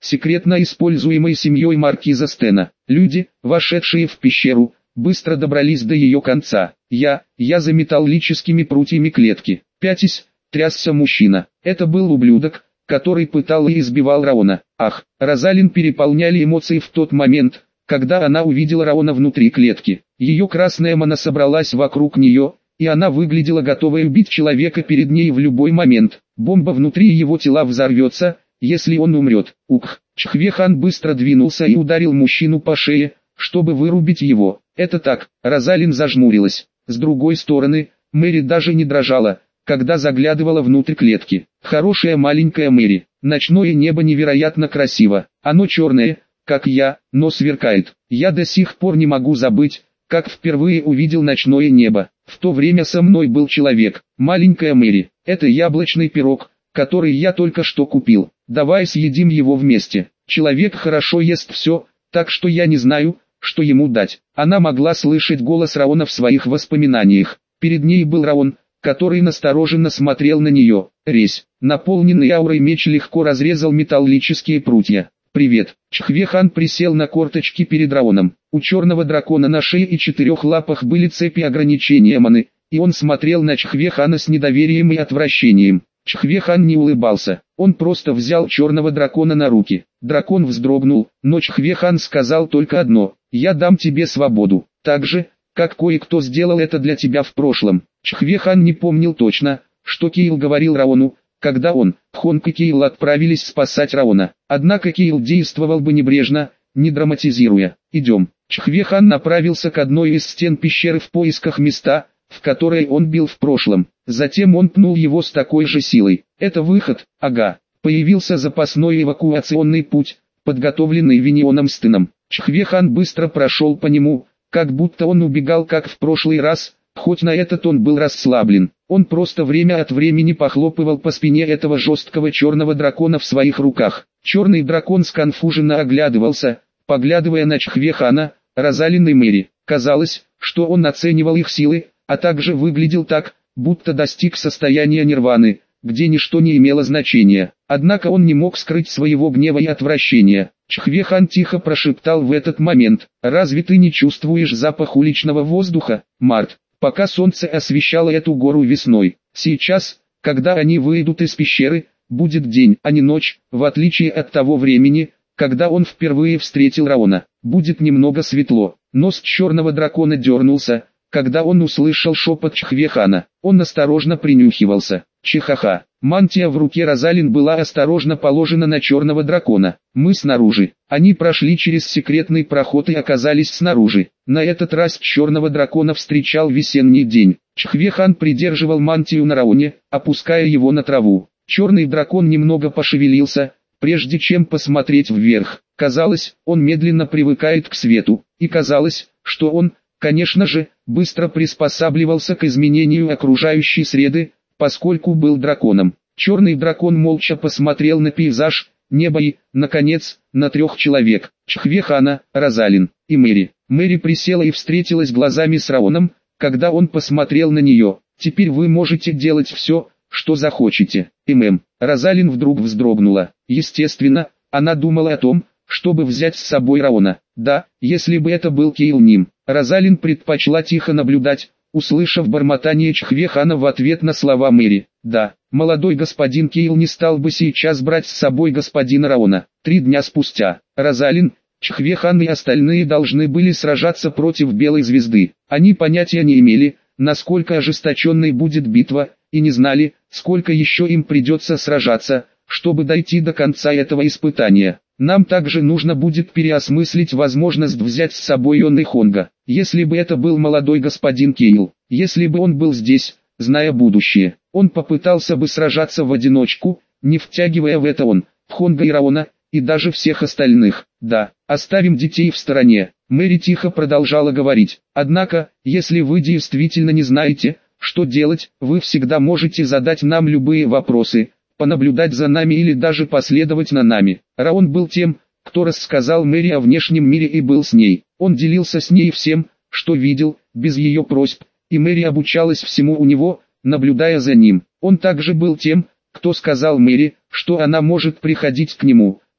секретно используемой семьей маркиза Стена. Люди, вошедшие в пещеру, быстро добрались до ее конца. Я, я за металлическими прутьями клетки. Пятясь, трясся мужчина. Это был ублюдок, который пытал и избивал Раона. Ах, Розалин переполняли эмоции в тот момент, когда она увидела Раона внутри клетки. Ее красная мана собралась вокруг нее, и она выглядела готовой убить человека перед ней в любой момент. Бомба внутри его тела взорвется, если он умрет. Ух, Чхве-хан быстро двинулся и ударил мужчину по шее, чтобы вырубить его. Это так, Розалин зажмурилась. С другой стороны, Мэри даже не дрожала, когда заглядывала внутрь клетки. Хорошая маленькая Мэри. Ночное небо невероятно красиво. Оно черное, как я, но сверкает. Я до сих пор не могу забыть, как впервые увидел ночное небо. В то время со мной был человек. Маленькая Мэри. Это яблочный пирог, который я только что купил. Давай съедим его вместе. Человек хорошо ест все, так что я не знаю, что ему дать. Она могла слышать голос Раона в своих воспоминаниях. Перед ней был Раон, который настороженно смотрел на нее. Резь. Наполненный аурой меч легко разрезал металлические прутья. «Привет». Чхве-хан присел на корточки перед Раоном. У черного дракона на шее и четырех лапах были цепи ограничения маны, и он смотрел на Чхве-хана с недоверием и отвращением. Чхве-хан не улыбался, он просто взял черного дракона на руки. Дракон вздрогнул, но Чхве-хан сказал только одно: «Я дам тебе свободу, так же, как кое-кто сделал это для тебя в прошлом». Чхве-хан не помнил точно, что Кейл говорил Раону, когда он, Хонг и Кейл отправились спасать Раона. Однако Кейл действовал бы небрежно, не драматизируя. «Идем». Чхве-хан направился к одной из стен пещеры в поисках места, в которой он бил в прошлом. Затем он пнул его с такой же силой. Это выход, ага. Появился запасной эвакуационный путь, подготовленный Виньоном Стеном. Чхве-хан быстро прошел по нему, как будто он убегал как в прошлый раз, хоть на этот он был расслаблен. Он просто время от времени похлопывал по спине этого жесткого черного дракона в своих руках. Черный дракон сконфуженно оглядывался, поглядывая на Чхве-хана, Розалин и Мэри. Казалось, что он оценивал их силы, а также выглядел так, будто достиг состояния нирваны, где ничто не имело значения. Однако он не мог скрыть своего гнева и отвращения. Чхве-хан тихо прошептал в этот момент: «Разве ты не чувствуешь запах уличного воздуха, Март?» Пока солнце освещало эту гору весной. Сейчас, когда они выйдут из пещеры, будет день, а не ночь, в отличие от того времени, когда он впервые встретил Раона. Будет немного светло. Нос черного дракона дернулся, когда он услышал шепот Чхве-хана. Он осторожно принюхивался. Чихаха. Мантия в руке Розалин была осторожно положена на черного дракона. Мы снаружи. Они прошли через секретный проход и оказались снаружи. На этот раз черного дракона встречал весенний день. Чхве-хан придерживал мантию на Раоне, опуская его на траву. Черный дракон немного пошевелился, прежде чем посмотреть вверх. Казалось, он медленно привыкает к свету, и казалось, что он, конечно же, быстро приспосабливался к изменению окружающей среды, поскольку был драконом. Черный дракон молча посмотрел на пейзаж, небо и, наконец, на трех человек: Чхве-хана, Розалин и Мэри. Мэри присела и встретилась глазами с Раоном, когда он посмотрел на нее. «Теперь вы можете делать все, что захочете». ММ. Розалин вдруг вздрогнула. Естественно, она думала о том, чтобы взять с собой Раона. Да, если бы это был Кейл Ним. Розалин предпочла тихо наблюдать, услышав бормотание Чхве-хана в ответ на слова Мэри. Да, молодой господин Кейл не стал бы сейчас брать с собой господина Раона. Три дня спустя, Розалин, Чхве-хан и остальные должны были сражаться против Белой Звезды. Они понятия не имели, насколько ожесточенной будет битва, и не знали, сколько еще им придется сражаться, чтобы дойти до конца этого испытания. Нам также нужно будет переосмыслить возможность взять с собой Йон и Хонга. Если бы это был молодой господин Кейл, если бы он был здесь, зная будущее, он попытался бы сражаться в одиночку, не втягивая в это он, Хонга и Раона, и даже всех остальных. Да, оставим детей в стороне. Мэри тихо продолжала говорить. Однако, если вы действительно не знаете, что делать, вы всегда можете задать нам любые вопросы, понаблюдать за нами или даже последовать за нами. Раон был тем, кто рассказал Мэри о внешнем мире и был с ней. Он делился с ней всем, что видел, без ее просьб, и Мэри обучалась всему у него, наблюдая за ним. Он также был тем, кто сказал Мэри, что она может приходить к нему,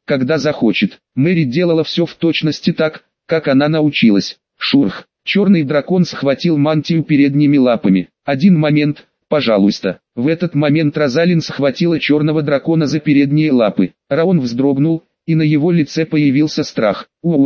когда захочет. Мэри делала все в точности так, как она научилась. Шурх. Черный дракон схватил мантию передними лапами. Один момент, пожалуйста. В этот момент Розалин схватила черного дракона за передние лапы. Раон вздрогнул, и на его лице появился страх.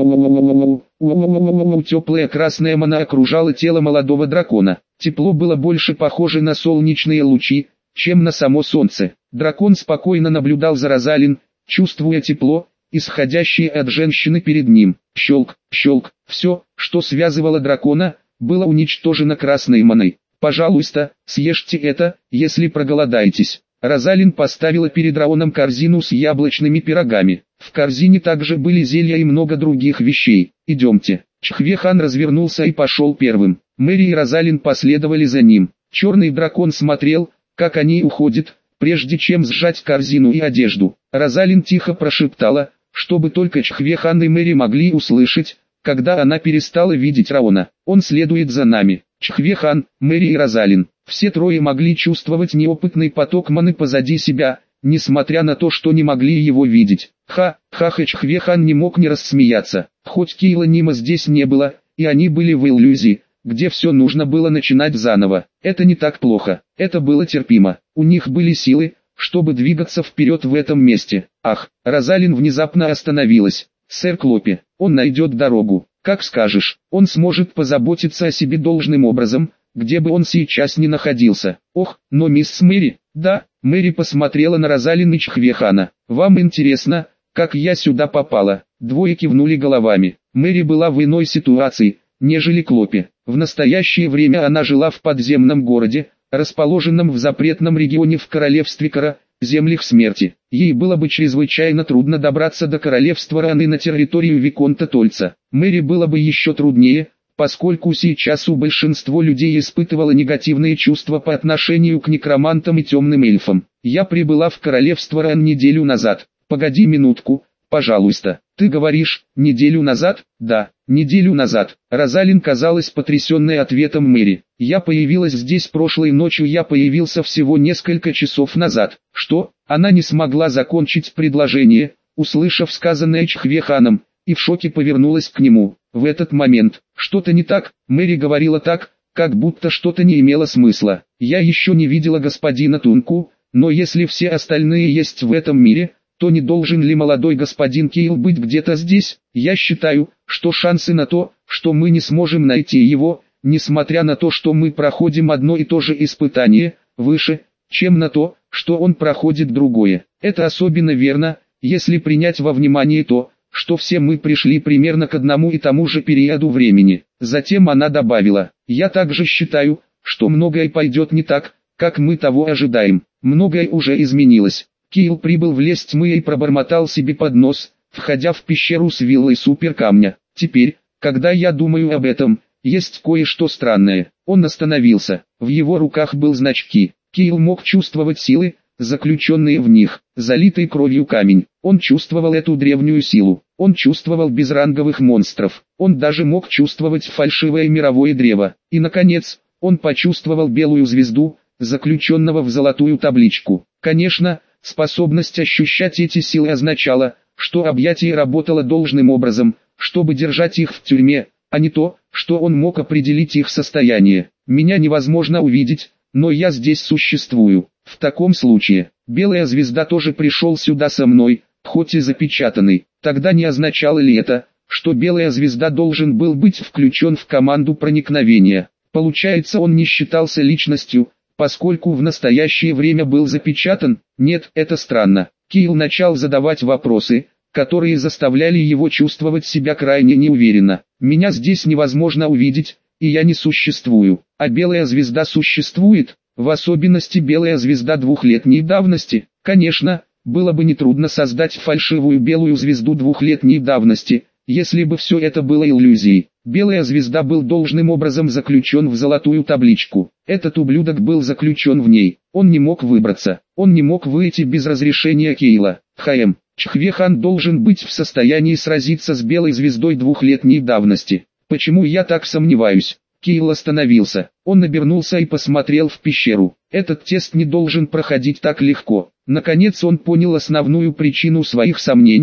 У-у-у-у-у-у-у-у-у-у-у-у-у-у-у-у. Теплая красная мана окружала тело молодого дракона. Тепло было больше похоже на солнечные лучи, чем на само солнце. Дракон спокойно наблюдал за Розалин, чувствуя тепло, исходящее от женщины перед ним. Щелк, щелк, все, что связывало дракона, было уничтожено красной маной. «Пожалуйста, съешьте это, если проголодаетесь». Розалин поставила перед Раоном корзину с яблочными пирогами. В корзине также были зелья и много других вещей. «Идемте». Чхве-хан развернулся и пошел первым. Мэри и Розалин последовали за ним. Черный дракон смотрел, как они уходят, прежде чем сжать корзину и одежду. Розалин тихо прошептала, чтобы только Чхве-хан и Мэри могли услышать, когда она перестала видеть Раона. «Он следует за нами». Чхве-хан, Мэри и Розалин. Все трое могли чувствовать неопытный поток маны позади себя, несмотря на то, что не могли его видеть. Ха-ха-ха, Чхве-хан не мог не рассмеяться. Хоть Кейла Нима здесь не было, и они были в иллюзии, где все нужно было начинать заново. Это не так плохо, это было терпимо. У них были силы, чтобы двигаться вперед в этом месте. Ах, Розалин внезапно остановилась. «Сэр Клопи, он найдет дорогу. Как скажешь, он сможет позаботиться о себе должным образом, где бы он сейчас ни находился». «Ох, но мисс Мэри...» «Да». Мэри посмотрела на Розалин и Чхве-хана. «Вам интересно, как я сюда попала?» Двое кивнули головами. Мэри была в иной ситуации, нежели Клопи. В настоящее время она жила в подземном городе, расположенном в запретном регионе в королевстве Кара, землях смерти. Ей было бы чрезвычайно трудно добраться до королевства Раны на территорию Виконта Тольца. Мэри было бы еще труднее, поскольку сейчас у большинства людей испытывало негативные чувства по отношению к некромантам и темным эльфам. «Я прибыла в королевство Ран неделю назад». «Погоди минутку, пожалуйста. Ты говоришь, неделю назад?» «Да, неделю назад». Розалин казалась потрясенной ответом Мэри. «Я появилась здесь прошлой ночью, я появился всего несколько часов назад». «Что?» Она не смогла закончить предложение, услышав сказанное Чхве-ханом, и в шоке повернулась к нему. В этот момент, что-то не так, Мэри говорила так, как будто что-то не имело смысла. «Я еще не видела господина Тунку, но если все остальные есть в этом мире, то не должен ли молодой господин Кейл быть где-то здесь? Я считаю, что шансы на то, что мы не сможем найти его, несмотря на то, что мы проходим одно и то же испытание, выше, чем на то, что он проходит другое. Это особенно верно, если принять во внимание то, что все мы пришли примерно к одному и тому же периоду времени». Затем она добавила: «Я также считаю, что многое пойдет не так, как мы того ожидаем. Многое уже изменилось». Кейл прибыл в лес тьмы и пробормотал себе под нос, входя в пещеру с виллой суперкамня. «Теперь, когда я думаю об этом, есть кое-что странное». Он остановился. В его руках был значки. Кейл мог чувствовать силы, заключенные в них, залитый кровью камень. Он чувствовал эту древнюю силу. Он чувствовал безранговых монстров. Он даже мог чувствовать фальшивое мировое древо. И наконец, он почувствовал белую звезду, заключенного в золотую табличку. Конечно, способность ощущать эти силы означала, что объятие работало должным образом, чтобы держать их в тюрьме, а не то, что он мог определить их состояние. «Меня невозможно увидеть, но я здесь существую. В таком случае, белая звезда тоже пришел сюда со мной, хоть и запечатанный. Тогда не означало ли это, что белая звезда должен был быть включен в команду проникновения? Получается, он не считался личностью, поскольку в настоящее время был запечатан? Нет, это странно». Кейл начал задавать вопросы, которые заставляли его чувствовать себя крайне неуверенно. «Меня здесь невозможно увидеть, и я не существую. А белая звезда существует, в особенности белая звезда двухлетней давности. Конечно, было бы нетрудно создать фальшивую белую звезду двухлетней давности, если бы все это было иллюзией. Белая звезда был должным образом заключен в золотую табличку. Этот ублюдок был заключен в ней. Он не мог выбраться. Он не мог выйти без разрешения Кейла. Хм. Чхве-хан должен быть в состоянии сразиться с белой звездой двухлетней давности. Почему я так сомневаюсь? Кейл остановился. Он обернулся и посмотрел в пещеру. Этот тест не должен проходить так легко. Наконец он понял основную причину своих сомнений,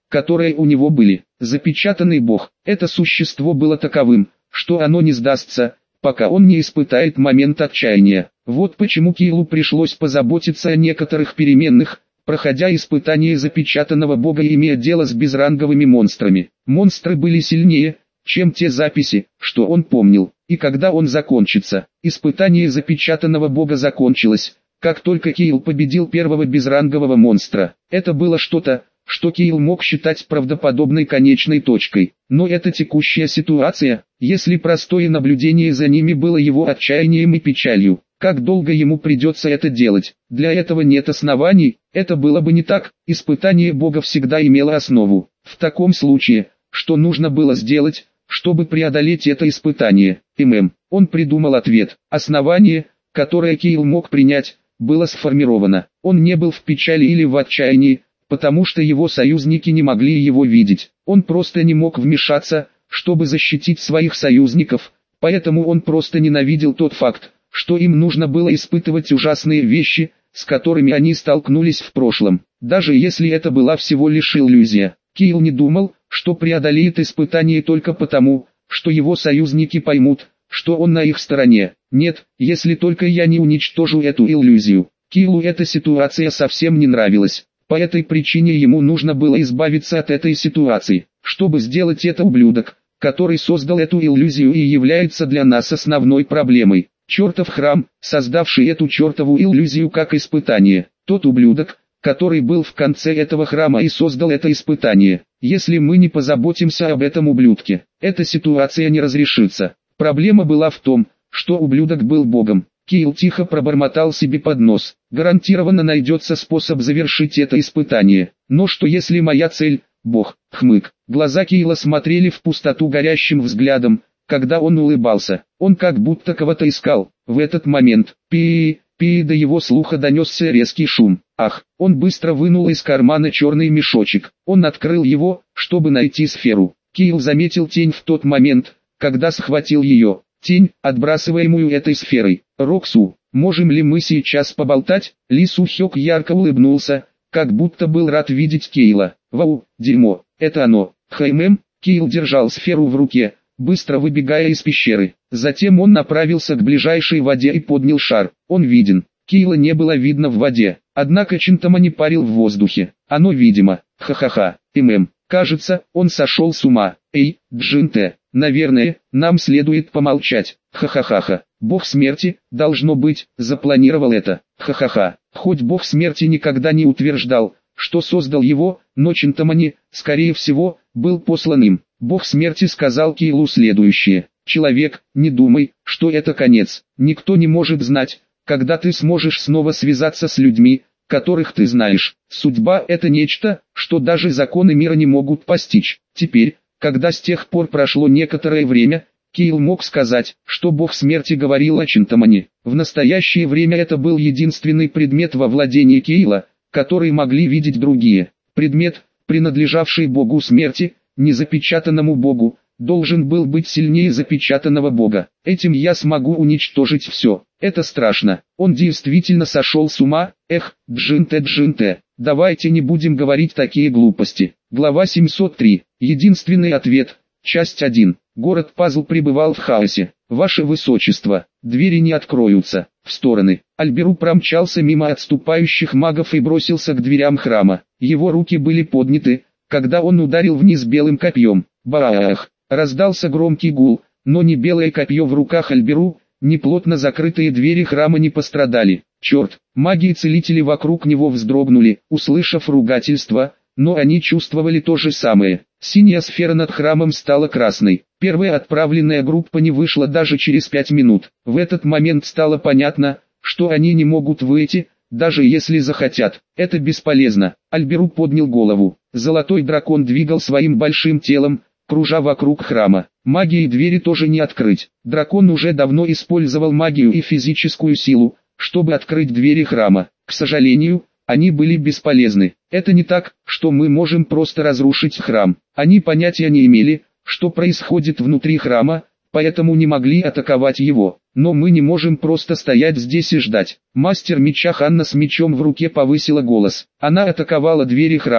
которые у него были. Запечатанный бог. Это существо было таковым, что оно не сдастся, пока он не испытает момент отчаяния. Вот почему Кейлу пришлось позаботиться о некоторых переменных, проходя испытание запечатанного бога и имея дело с безранговыми монстрами. Монстры были сильнее, чем те записи, что он помнил. И когда он закончится, испытание запечатанного бога закончилось, как только Кейл победил первого безрангового монстра. Это было что-то, что Кейл мог считать правдоподобной конечной точкой. Но эта текущая ситуация, если простое наблюдение за ними было его отчаянием и печалью, как долго ему придется это делать? Для этого нет оснований, это было бы не так, испытание Бога всегда имело основу. В таком случае, что нужно было сделать, чтобы преодолеть это испытание? ММ. Он придумал ответ. Основание, которое Кейл мог принять, было сформировано. Он не был в печали или в отчаянии, потому что его союзники не могли его видеть. Он просто не мог вмешаться, чтобы защитить своих союзников, поэтому он просто ненавидел тот факт, что им нужно было испытывать ужасные вещи, с которыми они столкнулись в прошлом. Даже если это была всего лишь иллюзия, Кейл не думал, что преодолеет испытание только потому, что его союзники поймут, что он на их стороне. Нет, если только я не уничтожу эту иллюзию. Кейлу эта ситуация совсем не нравилась. По этой причине ему нужно было избавиться от этой ситуации. Чтобы сделать это, ублюдок, который создал эту иллюзию и является для нас основной проблемой. Чертов храм, создавший эту чертову иллюзию как испытание. Тот ублюдок, который был в конце этого храма и создал это испытание. Если мы не позаботимся об этом ублюдке, эта ситуация не разрешится. Проблема была в том, что ублюдок был богом. Кейл тихо пробормотал себе под нос. Гарантированно найдется способ завершить это испытание. Но что если моя цель – бог? Хмык. Глаза Кейла смотрели в пустоту горящим взглядом, когда он улыбался. Он как будто кого-то искал. В этот момент, пи пи до его слуха донесся резкий шум. Ах, он быстро вынул из кармана черный мешочек. Он открыл его, чтобы найти сферу. Кейл заметил тень в тот момент, когда схватил ее. Тень, отбрасываемую этой сферой. Роксу, можем ли мы сейчас поболтать? Ли Сухёк ярко улыбнулся, как будто был рад видеть Кейла. Вау, дерьмо, это оно. Хаймэм, Кейл держал сферу в руке, быстро выбегая из пещеры. Затем он направился к ближайшей воде и поднял шар. Он виден. Кейла не было видно в воде, однако Чинтамани парил в воздухе. Оно видимо. Ха-ха-ха. ММ. Кажется, он сошел с ума. Эй, Джинте, наверное, нам следует помолчать. Ха-ха-ха-ха. Бог смерти, должно быть, запланировал это. Ха-ха-ха. Хоть бог смерти никогда не утверждал, что создал его, но Чинтамани, скорее всего, был послан им. Бог смерти сказал Кейлу следующее. Человек, не думай, что это конец. Никто не может знать, когда ты сможешь снова связаться с людьми, которых ты знаешь. Судьба – это нечто, что даже законы мира не могут постичь. Теперь, когда с тех пор прошло некоторое время, Кейл мог сказать, что бог смерти говорил о Чинтамани. В настоящее время это был единственный предмет во владении Кейла, который могли видеть другие. Предмет, принадлежавший богу смерти, незапечатанному богу, должен был быть сильнее запечатанного бога. Этим я смогу уничтожить все. Это страшно. Он действительно сошел с ума. Эх, Джинте, Джинте, давайте не будем говорить такие глупости. Глава семьсот три. Единственный ответ. Часть один. Город Пазл пребывал в хаосе. Ваше Высочество, двери не откроются. В стороны. Альберу промчался мимо отступающих магов и бросился к дверям храма. Его руки были подняты, когда он ударил вниз белым копьем. Баах! Раздался громкий гул, но ни белое копье в руках Альберу, ни плотно закрытые двери храма не пострадали. Черт, маги и целители вокруг него вздрогнули, услышав ругательство, но они чувствовали то же самое. Синяя сфера над храмом стала красной. Первая отправленная группа не вышла даже через пять минут. В этот момент стало понятно, что они не могут выйти, даже если захотят. Это бесполезно. Альберу поднял голову. Золотой дракон двигал своим большим телом, кружа вокруг храма. Магии двери тоже не открыть. Дракон уже давно использовал магию и физическую силу, чтобы открыть двери храма. К сожалению, они были бесполезны. Это не так, что мы можем просто разрушить храм. Они понятия не имели, что происходит внутри храма, поэтому не могли атаковать его. Но мы не можем просто стоять здесь и ждать. Мастер меча Ханна с мечом в руке повысила голос. Она атаковала двери храма,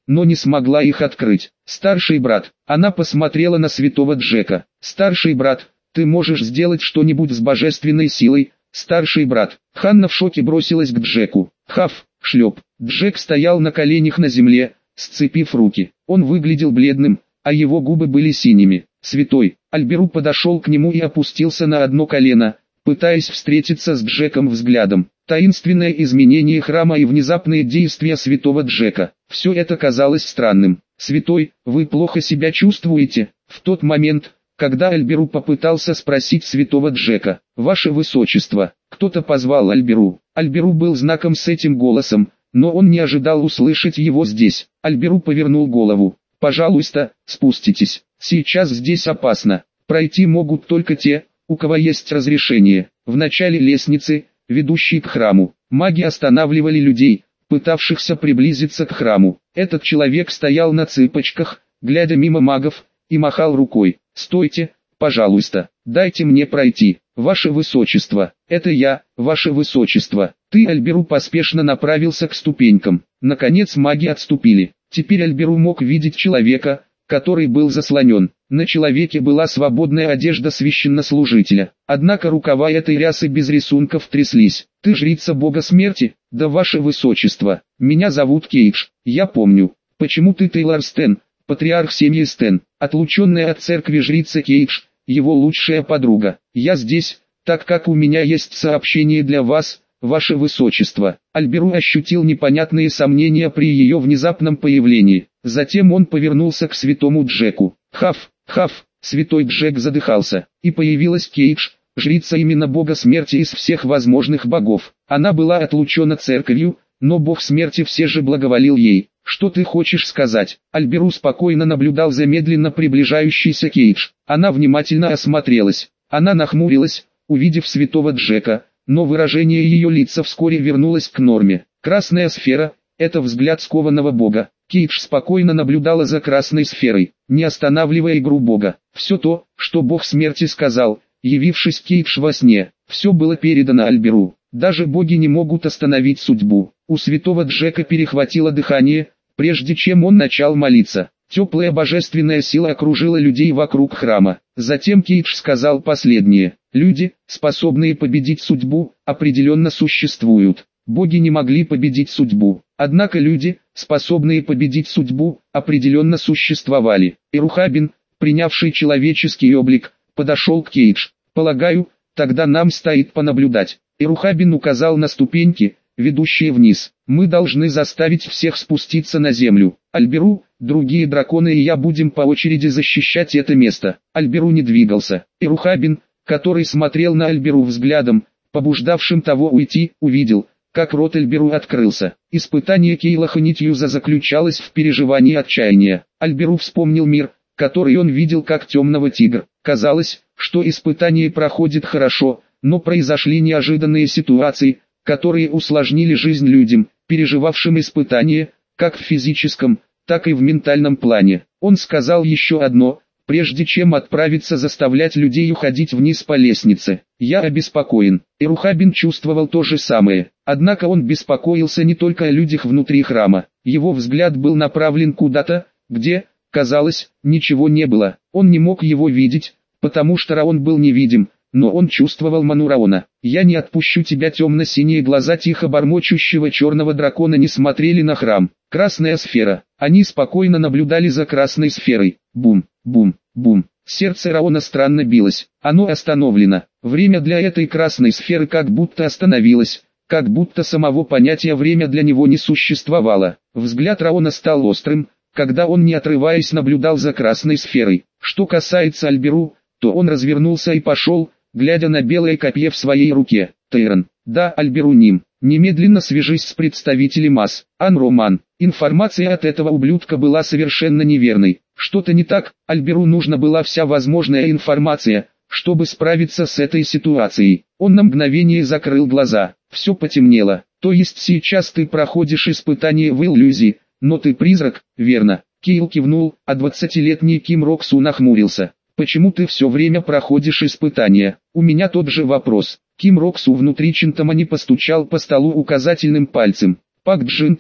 но не смогла их открыть. «Старший брат», она посмотрела на святого Джека. «Старший брат, ты можешь сделать что-нибудь с божественной силой?» «Старший брат». Ханна в шоке бросилась к Джеку. Хав, шлеп. Джек стоял на коленях на земле, сцепив руки. Он выглядел бледным, а его губы были синими. «Святой». Альберу подошел к нему и опустился на одно колено, пытаясь встретиться с Джеком взглядом. Таинственное изменение храма и внезапные действия святого Джека. Все это казалось странным. «Святой, вы плохо себя чувствуете?» В тот момент, когда Альберу попытался спросить святого Джека: «Ваше Высочество», кто-то позвал Альберу. Альберу был знаком с этим голосом, но он не ожидал услышать его здесь. Альберу повернул голову. «Пожалуйста, спуститесь. Сейчас здесь опасно. Пройти могут только те, у кого есть разрешение». В начале лестницы, ведущей к храму, маги останавливали людей, пытавшихся приблизиться к храму. Этот человек стоял на цыпочках, глядя мимо магов, и махал рукой. «Стойте, пожалуйста, дайте мне пройти, Ваше Высочество». «Это я, Ваше Высочество». Ты, Альберу поспешно направился к ступенькам. Наконец маги отступили. Теперь Альберу мог видеть человека, который был заслонен. На человеке была свободная одежда священнослужителя. Однако рукава этой рясы без рисунков тряслись. «Ты жрица бога смерти?» «Да, Ваше Высочество. Меня зовут Кейдж. Я помню. Почему ты Тейлор Стэн, патриарх семьи Стэн, отлученная от церкви жрица Кейдж, его лучшая подруга? Я здесь, так как у меня есть сообщение для вас, Ваше Высочество». Альберу ощутил непонятные сомнения при ее внезапном появлении. Затем он повернулся к святому Джеку. «Хав, Хав», святой Джек задыхался, и появилась Кейдж, жрица именно бога смерти из всех возможных богов. Она была отлучена церковью, но бог смерти все же благоволил ей. «Что ты хочешь сказать?» Альберу спокойно наблюдал за медленно приближающейся Кейдж. Она внимательно осмотрелась. Она нахмурилась, увидев святого Джека, но выражение ее лица вскоре вернулось к норме. Красная сфера – это взгляд скованного бога. Кейдж спокойно наблюдала за красной сферой, не останавливая игру бога. Все то, что бог смерти сказал, явившись Кейдж во сне, все было передано Альберу. Даже боги не могут остановить судьбу. У святого Джека перехватило дыхание, прежде чем он начал молиться. Теплая божественная сила окружила людей вокруг храма. Затем Кейдж сказал последнее. «Люди, способные победить судьбу, определенно существуют. Боги не могли победить судьбу. Однако люди, способные победить судьбу, определенно существовали». Ирухабин, принявший человеческий облик, подошел к Кейдж. «Полагаю, тогда нам стоит понаблюдать». Ирухабин указал на ступеньки, ведущие вниз. «Мы должны заставить всех спуститься на землю. Альберу, другие драконы и я будем по очереди защищать это место». Альберу не двигался. Ирухабин, который смотрел на Альберу взглядом, побуждавшим того уйти, увидел, как рот Альберу открылся. Испытание Кейлаха Нитьюза заключалось в переживании отчаяния. Альберу вспомнил мир, который он видел как темного тигра. Казалось, что испытание проходит хорошо, но произошли неожиданные ситуации, которые усложнили жизнь людям, переживавшим испытания, как в физическом, так и в ментальном плане. Он сказал еще одно, прежде чем отправиться заставлять людей уходить вниз по лестнице. «Я обеспокоен». Ирухабин чувствовал то же самое. Однако он беспокоился не только о людях внутри храма. Его взгляд был направлен куда-то, где, казалось, ничего не было. Он не мог его видеть, потому что Раон был невидим. Но он чувствовал ману Раона. «Я не отпущу тебя». Темно-синие глаза тихо бормочущего черного дракона не смотрели на храм. Красная сфера. Они спокойно наблюдали за красной сферой. Бум, бум, бум. Сердце Раона странно билось. Оно остановлено. Время для этой красной сферы как будто остановилось, как будто самого понятия время для него не существовало. Взгляд Раона стал острым, когда он не отрываясь наблюдал за красной сферой. Что касается Альберу, то он развернулся и пошел, глядя на белое копье в своей руке. «Тейрон». «Да, Альберуним. Немедленно свяжись с представителем АС. Анроман». Информация от этого ублюдка была совершенно неверной. Что-то не так, Альберу нужна была вся возможная информация, чтобы справиться с этой ситуацией. Он на мгновение закрыл глаза. Все потемнело. «То есть сейчас ты проходишь испытание в иллюзии, но ты призрак, верно?» Кейл кивнул, а двадцатилетний Ким Роксу нахмурился. «Почему ты все время проходишь испытания?» «У меня тот же вопрос». Ким Роксу внутри Чинтамани постучал по столу указательным пальцем. «Пак Джинте,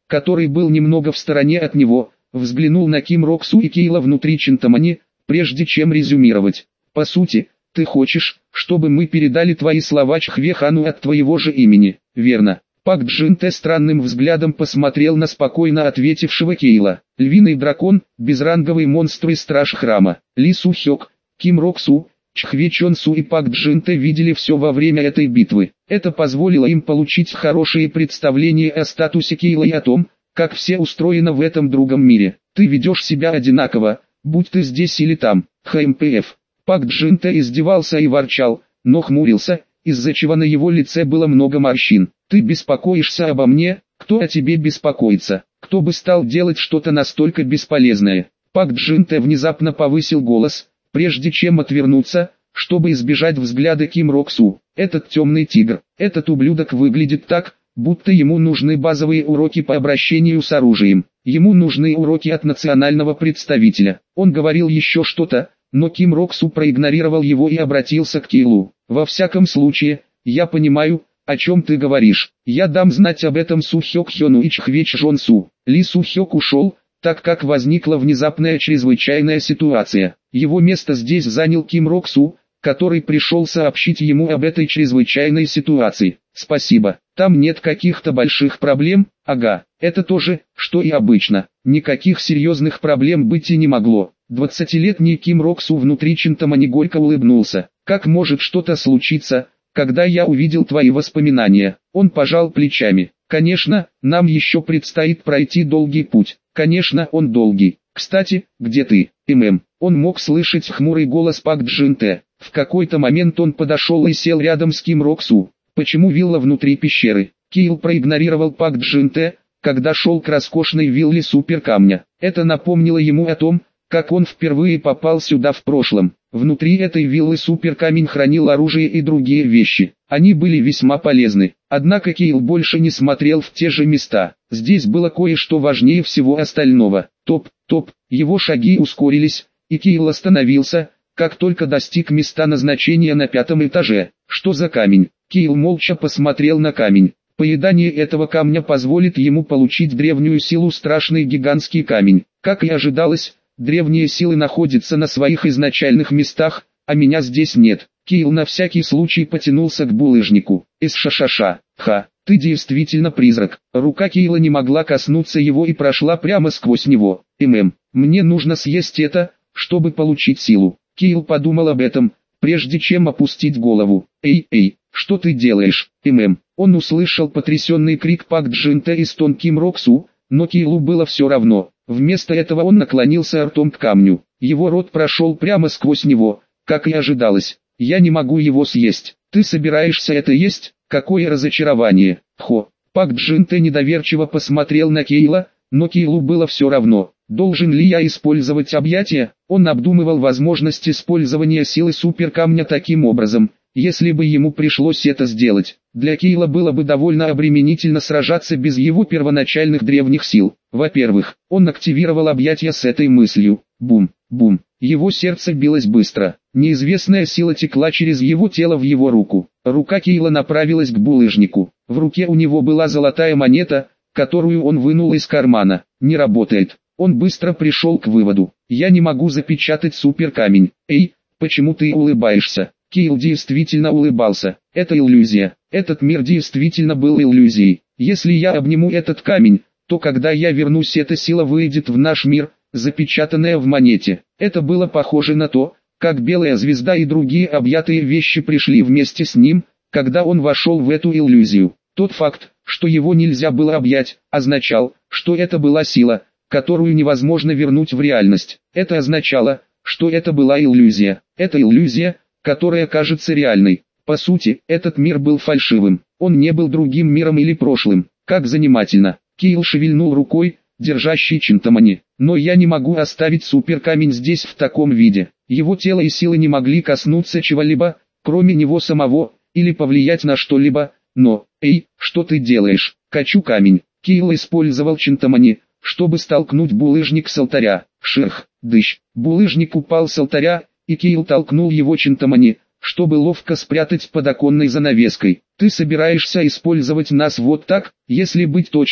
который был немного в стороне от него, взглянул на Ким Роксу и Кейла внутри Чинтамани, прежде чем резюмировать. «По сути, ты хочешь, чтобы мы передали твои слова Чхве Хану от твоего же имени, верно?» Пак Джинте странным взглядом посмотрел на спокойно ответившего Кейла. Львиный дракон, безранговый монстр и страж храма, Ли Су Хёк, Ким Роксу, Чхве Чон Су и Пак Джинте видели все во время этой битвы. Это позволило им получить хорошее представление о статусе Кейла и о том, как все устроено в этом другом мире. Ты ведешь себя одинаково, будь ты здесь или там, ХМПФ. Пак Джинте издевался и ворчал, но хмурился, из-за чего на его лице было много морщин. Ты беспокоишься обо мне, кто о тебе беспокоится? Кто бы стал делать что-то настолько бесполезное? Пак Джинте внезапно повысил голос, прежде чем отвернуться, чтобы избежать взгляда Ким Роксу. Этот темный тигр, этот ублюдок выглядит так, будто ему нужны базовые уроки по обращению с оружием. Ему нужны уроки от национального представителя. Он говорил еще что-то, но Ким Роксу проигнорировал его и обратился к Кейлу. Во всяком случае, я понимаю, о чем ты говоришь. Я дам знать об этом Су Хёк Хёну и Чхве Чжон Су. Ли Су Хёк ушел, так как возникла внезапная чрезвычайная ситуация. Его место здесь занял Ким Роксу, который пришел сообщить ему об этой чрезвычайной ситуации. Спасибо. Там нет каких-то больших проблем? Ага, это то же, что и обычно. Никаких серьезных проблем быть и не могло. Двадцатилетний Ким Роксу внутри Чинтамани горько улыбнулся. Как может что-то случиться, когда я увидел твои воспоминания? Он пожал плечами. Конечно, нам еще предстоит пройти долгий путь. Конечно, он долгий. Кстати, где ты, ММ? Он мог слышать хмурый голос Пак Джинте. В какой-то момент он подошел и сел рядом с Ким Роксу. Почему вилла внутри пещеры? Кейл проигнорировал Пак Джинте, когда шел к роскошной вилле суперкамня. Это напомнило ему о том, как он впервые попал сюда в прошлом. Внутри этой виллы суперкамень хранил оружие и другие вещи. Они были весьма полезны. Однако Кейл больше не смотрел в те же места. Здесь было кое-что важнее всего остального. Топ, топ, его шаги ускорились, и Кейл остановился, как только достиг места назначения на пятом этаже. Что за камень? Кейл молча посмотрел на камень. Поедание этого камня позволит ему получить древнюю силу, страшный гигантский камень. Как и ожидалось, древние силы находятся на своих изначальных местах, а меня здесь нет. Кейл на всякий случай потянулся к булыжнику. Эс-ша-ша-ша. Ха, ты действительно призрак. Рука Кейла не могла коснуться его и прошла прямо сквозь него. ММ, мне нужно съесть это, чтобы получить силу. Кейл подумал об этом, прежде чем опустить голову. Эй, эй, что ты делаешь, ММ? Он услышал потрясенный крик Пак Джинте и стон Ким Роксу, но Кейлу было все равно. Вместо этого он наклонился ртом к камню. Его рот прошел прямо сквозь него, как и ожидалось. Я не могу его съесть. Ты собираешься это есть? Какое разочарование. Хо. Пак Джинте недоверчиво посмотрел на Кейла, но Кейлу было все равно. Должен ли я использовать объятия? Он обдумывал возможность использования силы суперкамня таким образом, если бы ему пришлось это сделать. Для Кейла было бы довольно обременительно сражаться без его первоначальных древних сил. Во-первых, он активировал объятия с этой мыслью. Бум, бум. Его сердце билось быстро. Неизвестная сила текла через его тело в его руку. Рука Кейла направилась к булыжнику. В руке у него была золотая монета, которую он вынул из кармана. Не работает. Он быстро пришел к выводу. Я не могу запечатать суперкамень. Эй, почему ты улыбаешься? Кейл действительно улыбался. Это иллюзия. Этот мир действительно был иллюзией. Если я обниму этот камень, то когда я вернусь, эта сила выйдет в наш мир, запечатанная в монете. Это было похоже на то, как белая звезда и другие объятые вещи пришли вместе с ним, когда он вошел в эту иллюзию. Тот факт, что его нельзя было объять, означал, что это была сила, которую невозможно вернуть в реальность. Это означало, что это была иллюзия. Это иллюзия, которая кажется реальной. По сути, этот мир был фальшивым. Он не был другим миром или прошлым. Как занимательно. Кейл шевельнул рукой, держащей Чинтамани. Но я не могу оставить суперкамень здесь в таком виде. Его тело и силы не могли коснуться чего-либо, кроме него самого, или повлиять на что-либо. Но, эй, что ты делаешь? Качу камень. Кейл использовал Чинтамани, чтобы столкнуть булыжник с алтаря. Шерх, дыщ. Булыжник упал с алтаря, и Кейл толкнул его Чинтамани, чтобы ловко спрятать под оконной занавеской. Ты собираешься использовать нас вот так? Если быть точным,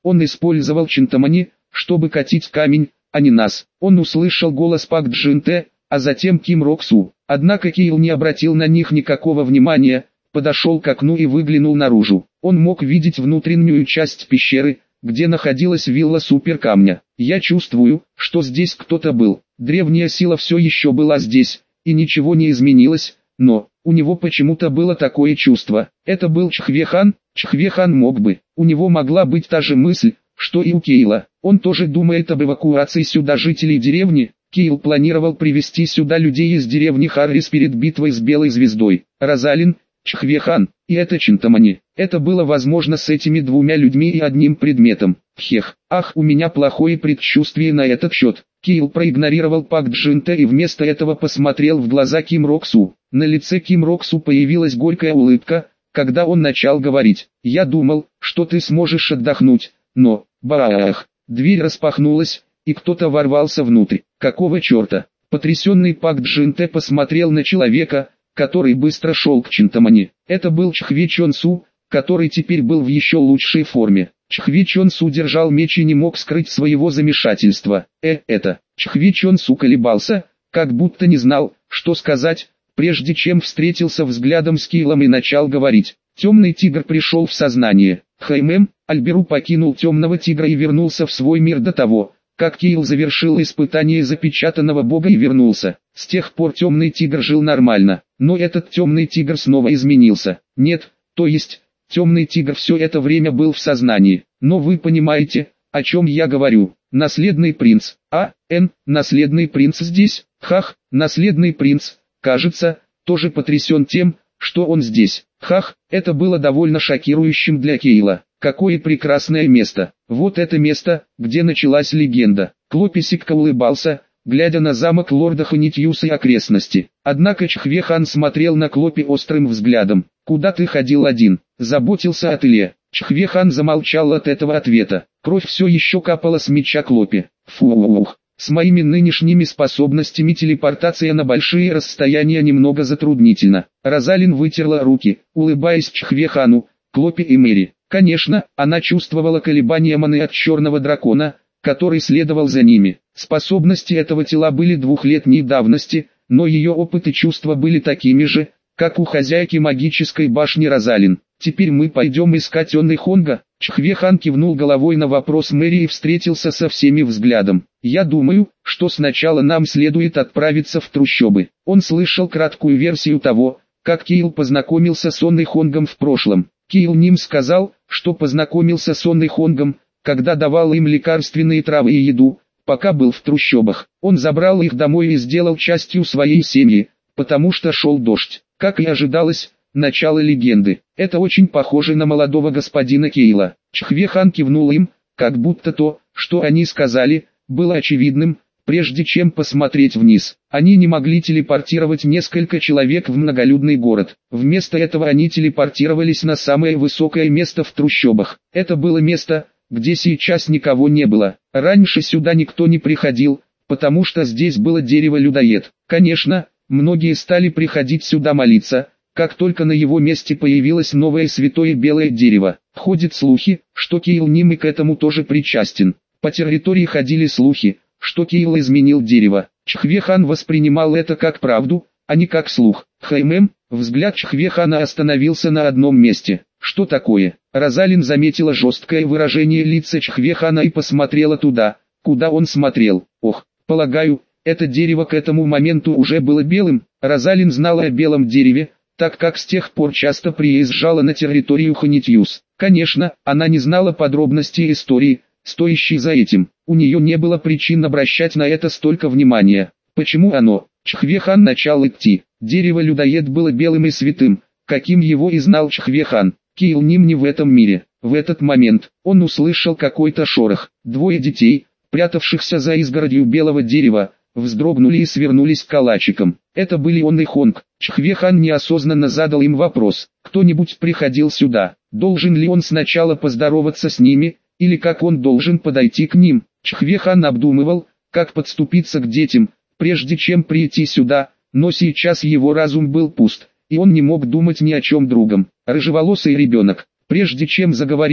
Он использовал Чинтамани, чтобы катить камень, а не нас. Он услышал голос Пак Джинте, а затем Ким Рок Су. Однако Кейл не обратил на них никакого внимания, подошел к окну и выглянул наружу. Он мог видеть внутреннюю часть пещеры, где находилась вилла суперкамня. Я чувствую, что здесь кто-то был. Древняя сила все еще была здесь, и ничего не изменилось, но у него почему-то было такое чувство. Это был Чхвехан, Чхвехан мог бы. У него могла быть та же мысль, что и у Кейла. Он тоже думает об эвакуации сюда жителей деревни. Кейл планировал привести сюда людей из деревни Харрис перед битвой с Белой Звездой. Розалин, Чхвехан, и это Чинтамани. Это было возможно с этими двумя людьми и одним предметом. Хех, ах, у меня плохое предчувствие на этот счет. Кейл проигнорировал Пак Джинте и вместо этого посмотрел в глаза Ким Рок Су. На лице Ким Рок Су появилась горькая улыбка, когда он начал говорить. «Я думал, что ты сможешь отдохнуть, но, баах!» Дверь распахнулась, и кто-то ворвался внутрь. Какого черта? Потрясенный Пак Джинте посмотрел на человека, который быстро шел к Чинтамани. Это был Чхве Чон Су, который теперь был в еще лучшей форме. Чхве Чон Су держал меч и не мог скрыть своего замешательства. Э, это... Чхве Чон Су колебался, как будто не знал, что сказать, прежде чем встретился взглядом с Кейлом и начал говорить. Темный тигр пришел в сознание. Хаймен, Альберу покинул темного тигра и вернулся в свой мир до того, как Кейл завершил испытание запечатанного бога и вернулся. С тех пор темный тигр жил нормально, но этот темный тигр снова изменился. Нет, то есть, темный тигр все это время был в сознании. Но вы понимаете, о чем я говорю. Наследный принц. А, Н, наследный принц здесь? Хах, наследный принц, кажется, тоже потрясен тем, что он здесь. Хах, это было довольно шокирующим для Кейла. Какое прекрасное место. Вот это место, где началась легенда. Клописикка улыбался, глядя на замок лорда Ханитьюса и окрестности. Однако Чхвехан смотрел на Клопи острым взглядом. «Куда ты ходил один?» Заботился о тыле. Чхвехан замолчал от этого ответа. Кровь все еще капала с меча Клопи. Фух. С моими нынешними способностями телепортация на большие расстояния немного затруднительна. Розалин вытерла руки, улыбаясь Чхвехану, Клопи и Мэри. Конечно, она чувствовала колебания маны от черного дракона, который следовал за ними. Способности этого тела были двухлетней давности, но ее опыт и чувства были такими же, как у хозяйки магической башни Розалин. «Теперь мы пойдем искать Онны Хонга?» Чхвехан кивнул головой на вопрос Мэри и встретился со всеми взглядом. «Я думаю, что сначала нам следует отправиться в трущобы». Он слышал краткую версию того, как Кейл познакомился с Онной Хонгом в прошлом. Кейл Ним сказал, что познакомился с Онной Хонгом, когда давал им лекарственные травы и еду, пока был в трущобах. Он забрал их домой и сделал частью своей семьи, потому что шел дождь. Как и ожидалось, начало легенды. Это очень похоже на молодого господина Кейла. Чхвехан кивнул им, как будто то, что они сказали, было очевидным, прежде чем посмотреть вниз. Они не могли телепортировать несколько человек в многолюдный город. Вместо этого они телепортировались на самое высокое место в трущобах. Это было место, где сейчас никого не было. Раньше сюда никто не приходил, потому что здесь было дерево-людоед. Конечно, многие стали приходить сюда молиться, как только на его месте появилось новое святое белое дерево. Ходят слухи, что Кейл Ним и к этому тоже причастен. По территории ходили слухи, что Кейл изменил дерево. Чхвехан воспринимал это как правду, а не как слух. Хаймен, взгляд Чхвехана остановился на одном месте. Что такое? Розалин заметила жесткое выражение лица Чхвехана и посмотрела туда, куда он смотрел. Ох, полагаю, это дерево к этому моменту уже было белым. Розалин знала о белом дереве, так как с тех пор часто приезжала на территорию Ханитьюс. Конечно, она не знала подробностей истории, стоящей за этим. У нее не было причин обращать на это столько внимания. Почему оно? Чхвехан начал идти. Дерево-людоед было белым и святым, каким его и знал Чхвехан. Кейл Ним не в этом мире. В этот момент он услышал какой-то шорох. Двое детей, прятавшихся за изгородью белого дерева, вздрогнули и свернулись калачиком. Это были он и Хонг. Чхвехан неосознанно задал им вопрос. Кто-нибудь приходил сюда? Должен ли он сначала поздороваться с ними, или как он должен подойти к ним? Чхвехан обдумывал, как подступиться к детям, прежде чем прийти сюда, но сейчас его разум был пуст, и он не мог думать ни о чем другом. Рыжеволосый ребенок. Прежде чем заговорить,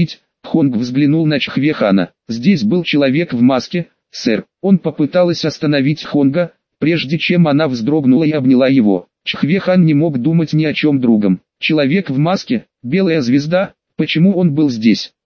Хонг взглянул на Чхвехана. Здесь был человек в маске, сэр. Он попыталась остановить Хонга, прежде чем она вздрогнула и обняла его. Чхвехан не мог думать ни о чем другом. Человек в маске, белая звезда, почему он был здесь?